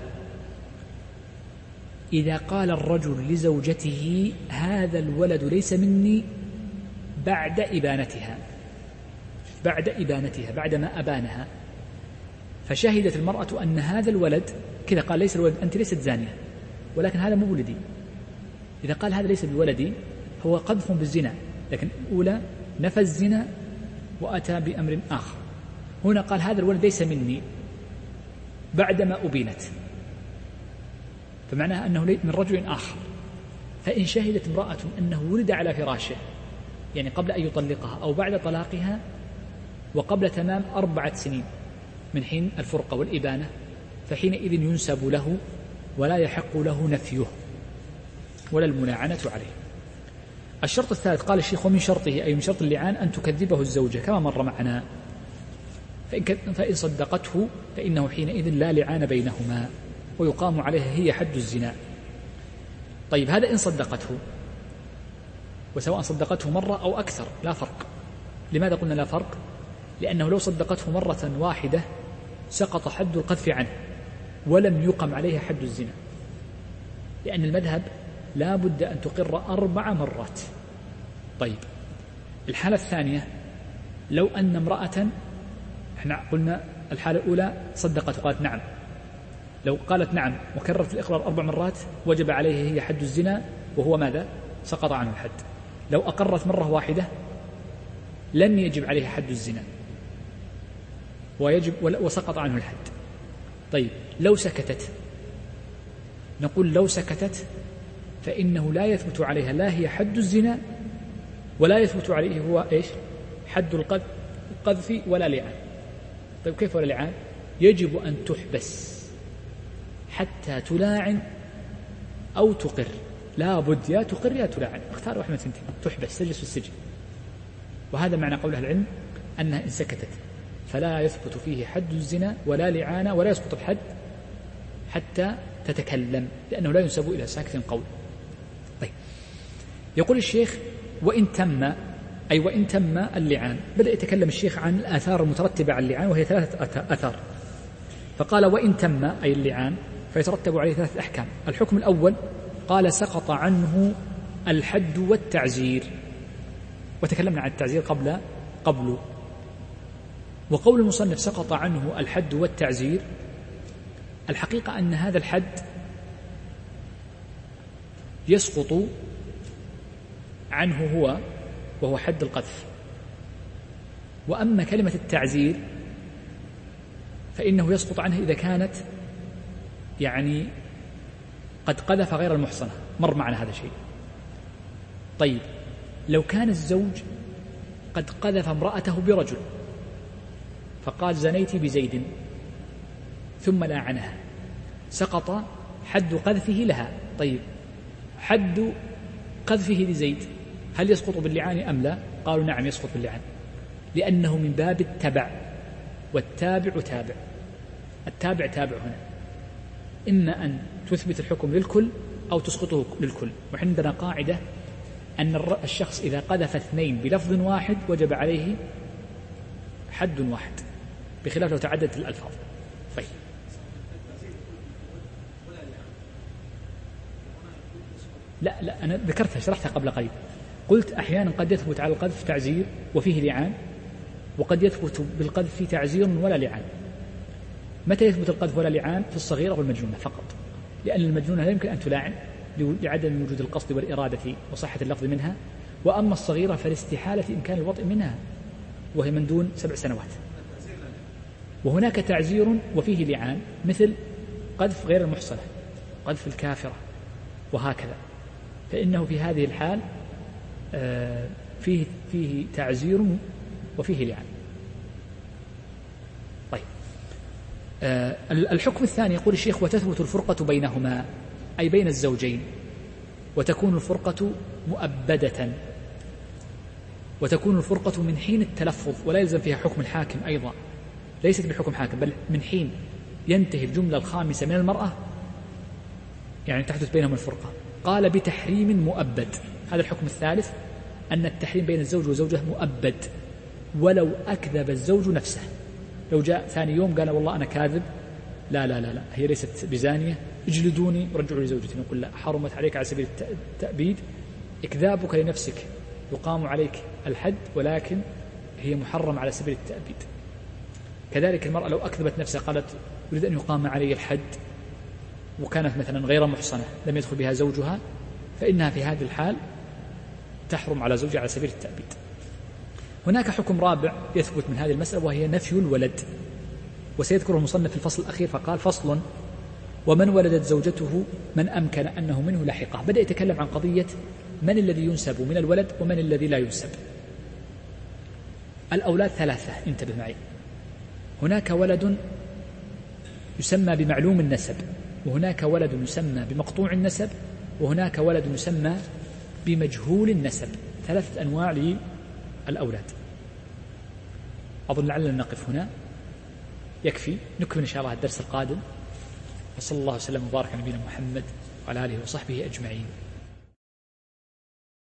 إذا قال الرجل لزوجته هذا الولد ليس مني بعد إبانتها، بعد إبانتها بعدما أبانها، فشهدت المرأة أن هذا الولد كذا، قال ليس الولد، أنت ليست زانية ولكن هذا مو ولدي. إذا قال هذا ليس بولدي هو قذف بالزنا، لكن أولى نفى الزنا وأتى بأمر آخر. هنا قال هذا الولد ليس مني بعدما أبينت، فمعناها أنه من رجل آخر. فإن شهدت امرأة أنه ولد على فراشه، يعني قبل أن يطلقها أو بعد طلاقها وقبل تمام أربعة سنين من حين الفرقة والإبانة، فحينئذ ينسب له ولا يحق له نفيه ولا الملاعنة عليه. الشرط الثالث قال الشيخ ومن شرطه أي من شرط اللعان أن تكذبه الزوجة كما مر معنا، فإن صدقته فإنه حينئذ لا لعان بينهما ويقام عليها هي حد الزنا. طيب هذا إن صدقته، وسواء صدقته مرة أو أكثر لا فرق. لماذا قلنا لا فرق؟ لأنه لو صدقته مرة واحدة سقط حد القذف عنه ولم يقم عليها حد الزنا، لأن المذهب لا بد أن تقر أربع مرات. طيب الحالة الثانية لو أن امرأة، احنا قلنا الحالة الأولى صدقت وقالت نعم، لو قالت نعم وكررت الإقرار أربع مرات وجب عليه هي حد الزنا وهو ماذا؟ سقط عنه الحد. لو أقرت مرة واحدة لم يجب عليه حد الزنا ويجب وسقط عنه الحد. طيب لو سكتت، نقول لو سكتت فإنه لا يثبت عليها لا هي حد الزنا ولا يثبت عليه هو إيش؟ حد القذف ولا لعان. طيب كيف ولا لعان؟ يجب أن تحبس حتى تلاعن أو تقر، لا بد يا تقر يا تلاعن، اختار واحد من الثنتين، تحبس تجلس في السجن. وهذا معنى قول أهل العلم أنها إن سكتت فلا يثبت فيه حد الزنا ولا لعان ولا يسقط الحد حتى تتكلم، لأنه لا ينسب إلى ساكت قول. طيب يقول الشيخ وإن تم، أي وإن تم اللعان. بدأ يتكلم الشيخ عن الآثار المترتبة على اللعان وهي ثلاثة آثار، فقال وإن تم أي اللعان فيترتب عليه ثلاثة أحكام. الحكم الأول قال سقط عنه الحد والتعزير، وتكلمنا عن التعزير قبل قبل وقول المصنف سقط عنه الحد والتعزير، الحقيقة أن هذا الحد يسقط عنه هو وهو حد القذف، وأما كلمة التعزير فإنه يسقط عنه إذا كانت يعني قد قذف غير المحصنة، مر معنا هذا الشيء. طيب لو كان الزوج قد قذف امرأته برجل فقال زنيت بزيد ثم لاعنها، سقط حد قذفه لها. طيب حد قذفه لزيد هل يسقط باللعان أم لا؟ قالوا نعم يسقط باللعان، لأنه من باب التبع، والتابع تابع. التابع تابع هنا، إما أن تثبت الحكم للكل أو تسقطه للكل. وعندنا قاعدة أن الشخص إذا قذف اثنين بلفظ واحد وجب عليه حد واحد، بخلاف لو تعددت الألفاظ. طيب لا لا أنا ذكرتها شرحتها قبل قليل، قلت أحيانا قد يثبت على القذف تعزير وفيه لعان، وقد يثبت بالقذف في تعزير ولا لعان. متى يثبت القذف ولا لعان؟ في الصغيرة والمجنونة فقط، لأن المجنونة لا يمكن أن تلاعن لعدم وجود القصد والإرادة وصحة اللفظ منها، وأما الصغيرة فلاستحالة إمكان الوطء منها وهي من دون سبع سنوات. وهناك تعزير وفيه لعان مثل قذف غير المحصنة، قذف الكافرة وهكذا، فإنه في هذه الحال فيه فيه تعزير وفيه لعان. طيب الحكم الثاني يقول الشيخ وتثبت الفرقة بينهما، أي بين الزوجين، وتكون الفرقة مؤبدة، وتكون الفرقة من حين التلفظ، ولا يلزم فيها حكم الحاكم أيضا، ليست بحكم حاكم، بل من حين ينتهي الجملة الخامسة من المرأة يعني تحدث بينهم الفرقة. قال بتحريم مؤبد، هذا الحكم الثالث، أن التحريم بين الزوج وزوجه مؤبد ولو أكذب الزوج نفسه. لو جاء ثاني يوم قال والله أنا كاذب، لا لا لا لا هي ليست بزانية، اجلدوني ورجعوا لزوجتي، نقول لا، حرمت عليك على سبيل التأبيد، إكذابك لنفسك يقام عليك الحد، ولكن هي محرم على سبيل التأبيد. كذلك المرأة لو أكذبت نفسها قالت أريد أن يقام علي الحد، وكانت مثلا غير محصنة لم يدخل بها زوجها، فإنها في هذه الحال تحرم على زوجها على سبيل التأبيد. هناك حكم رابع يثبت من هذه المسألة وهي نفي الولد، وسيذكره المصنف في الفصل الأخير فقال فصل ومن ولدت زوجته من أمكن أنه منه لحقه. بدأ يتكلم عن قضية من الذي ينسب من الولد ومن الذي لا ينسب. الأولاد ثلاثة، انتبه معي، هناك ولد يسمى بمعلوم النسب، وهناك ولد يسمى بمقطوع النسب، وهناك ولد يسمى بمجهول النسب. ثلاثة أنواع للأولاد. أظن لعلنا نقف هنا، يكفي، نكمل إن شاء الله الدرس القادم. وصلى الله وسلم وبارك على نبينا محمد وعلى آله وصحبه أجمعين.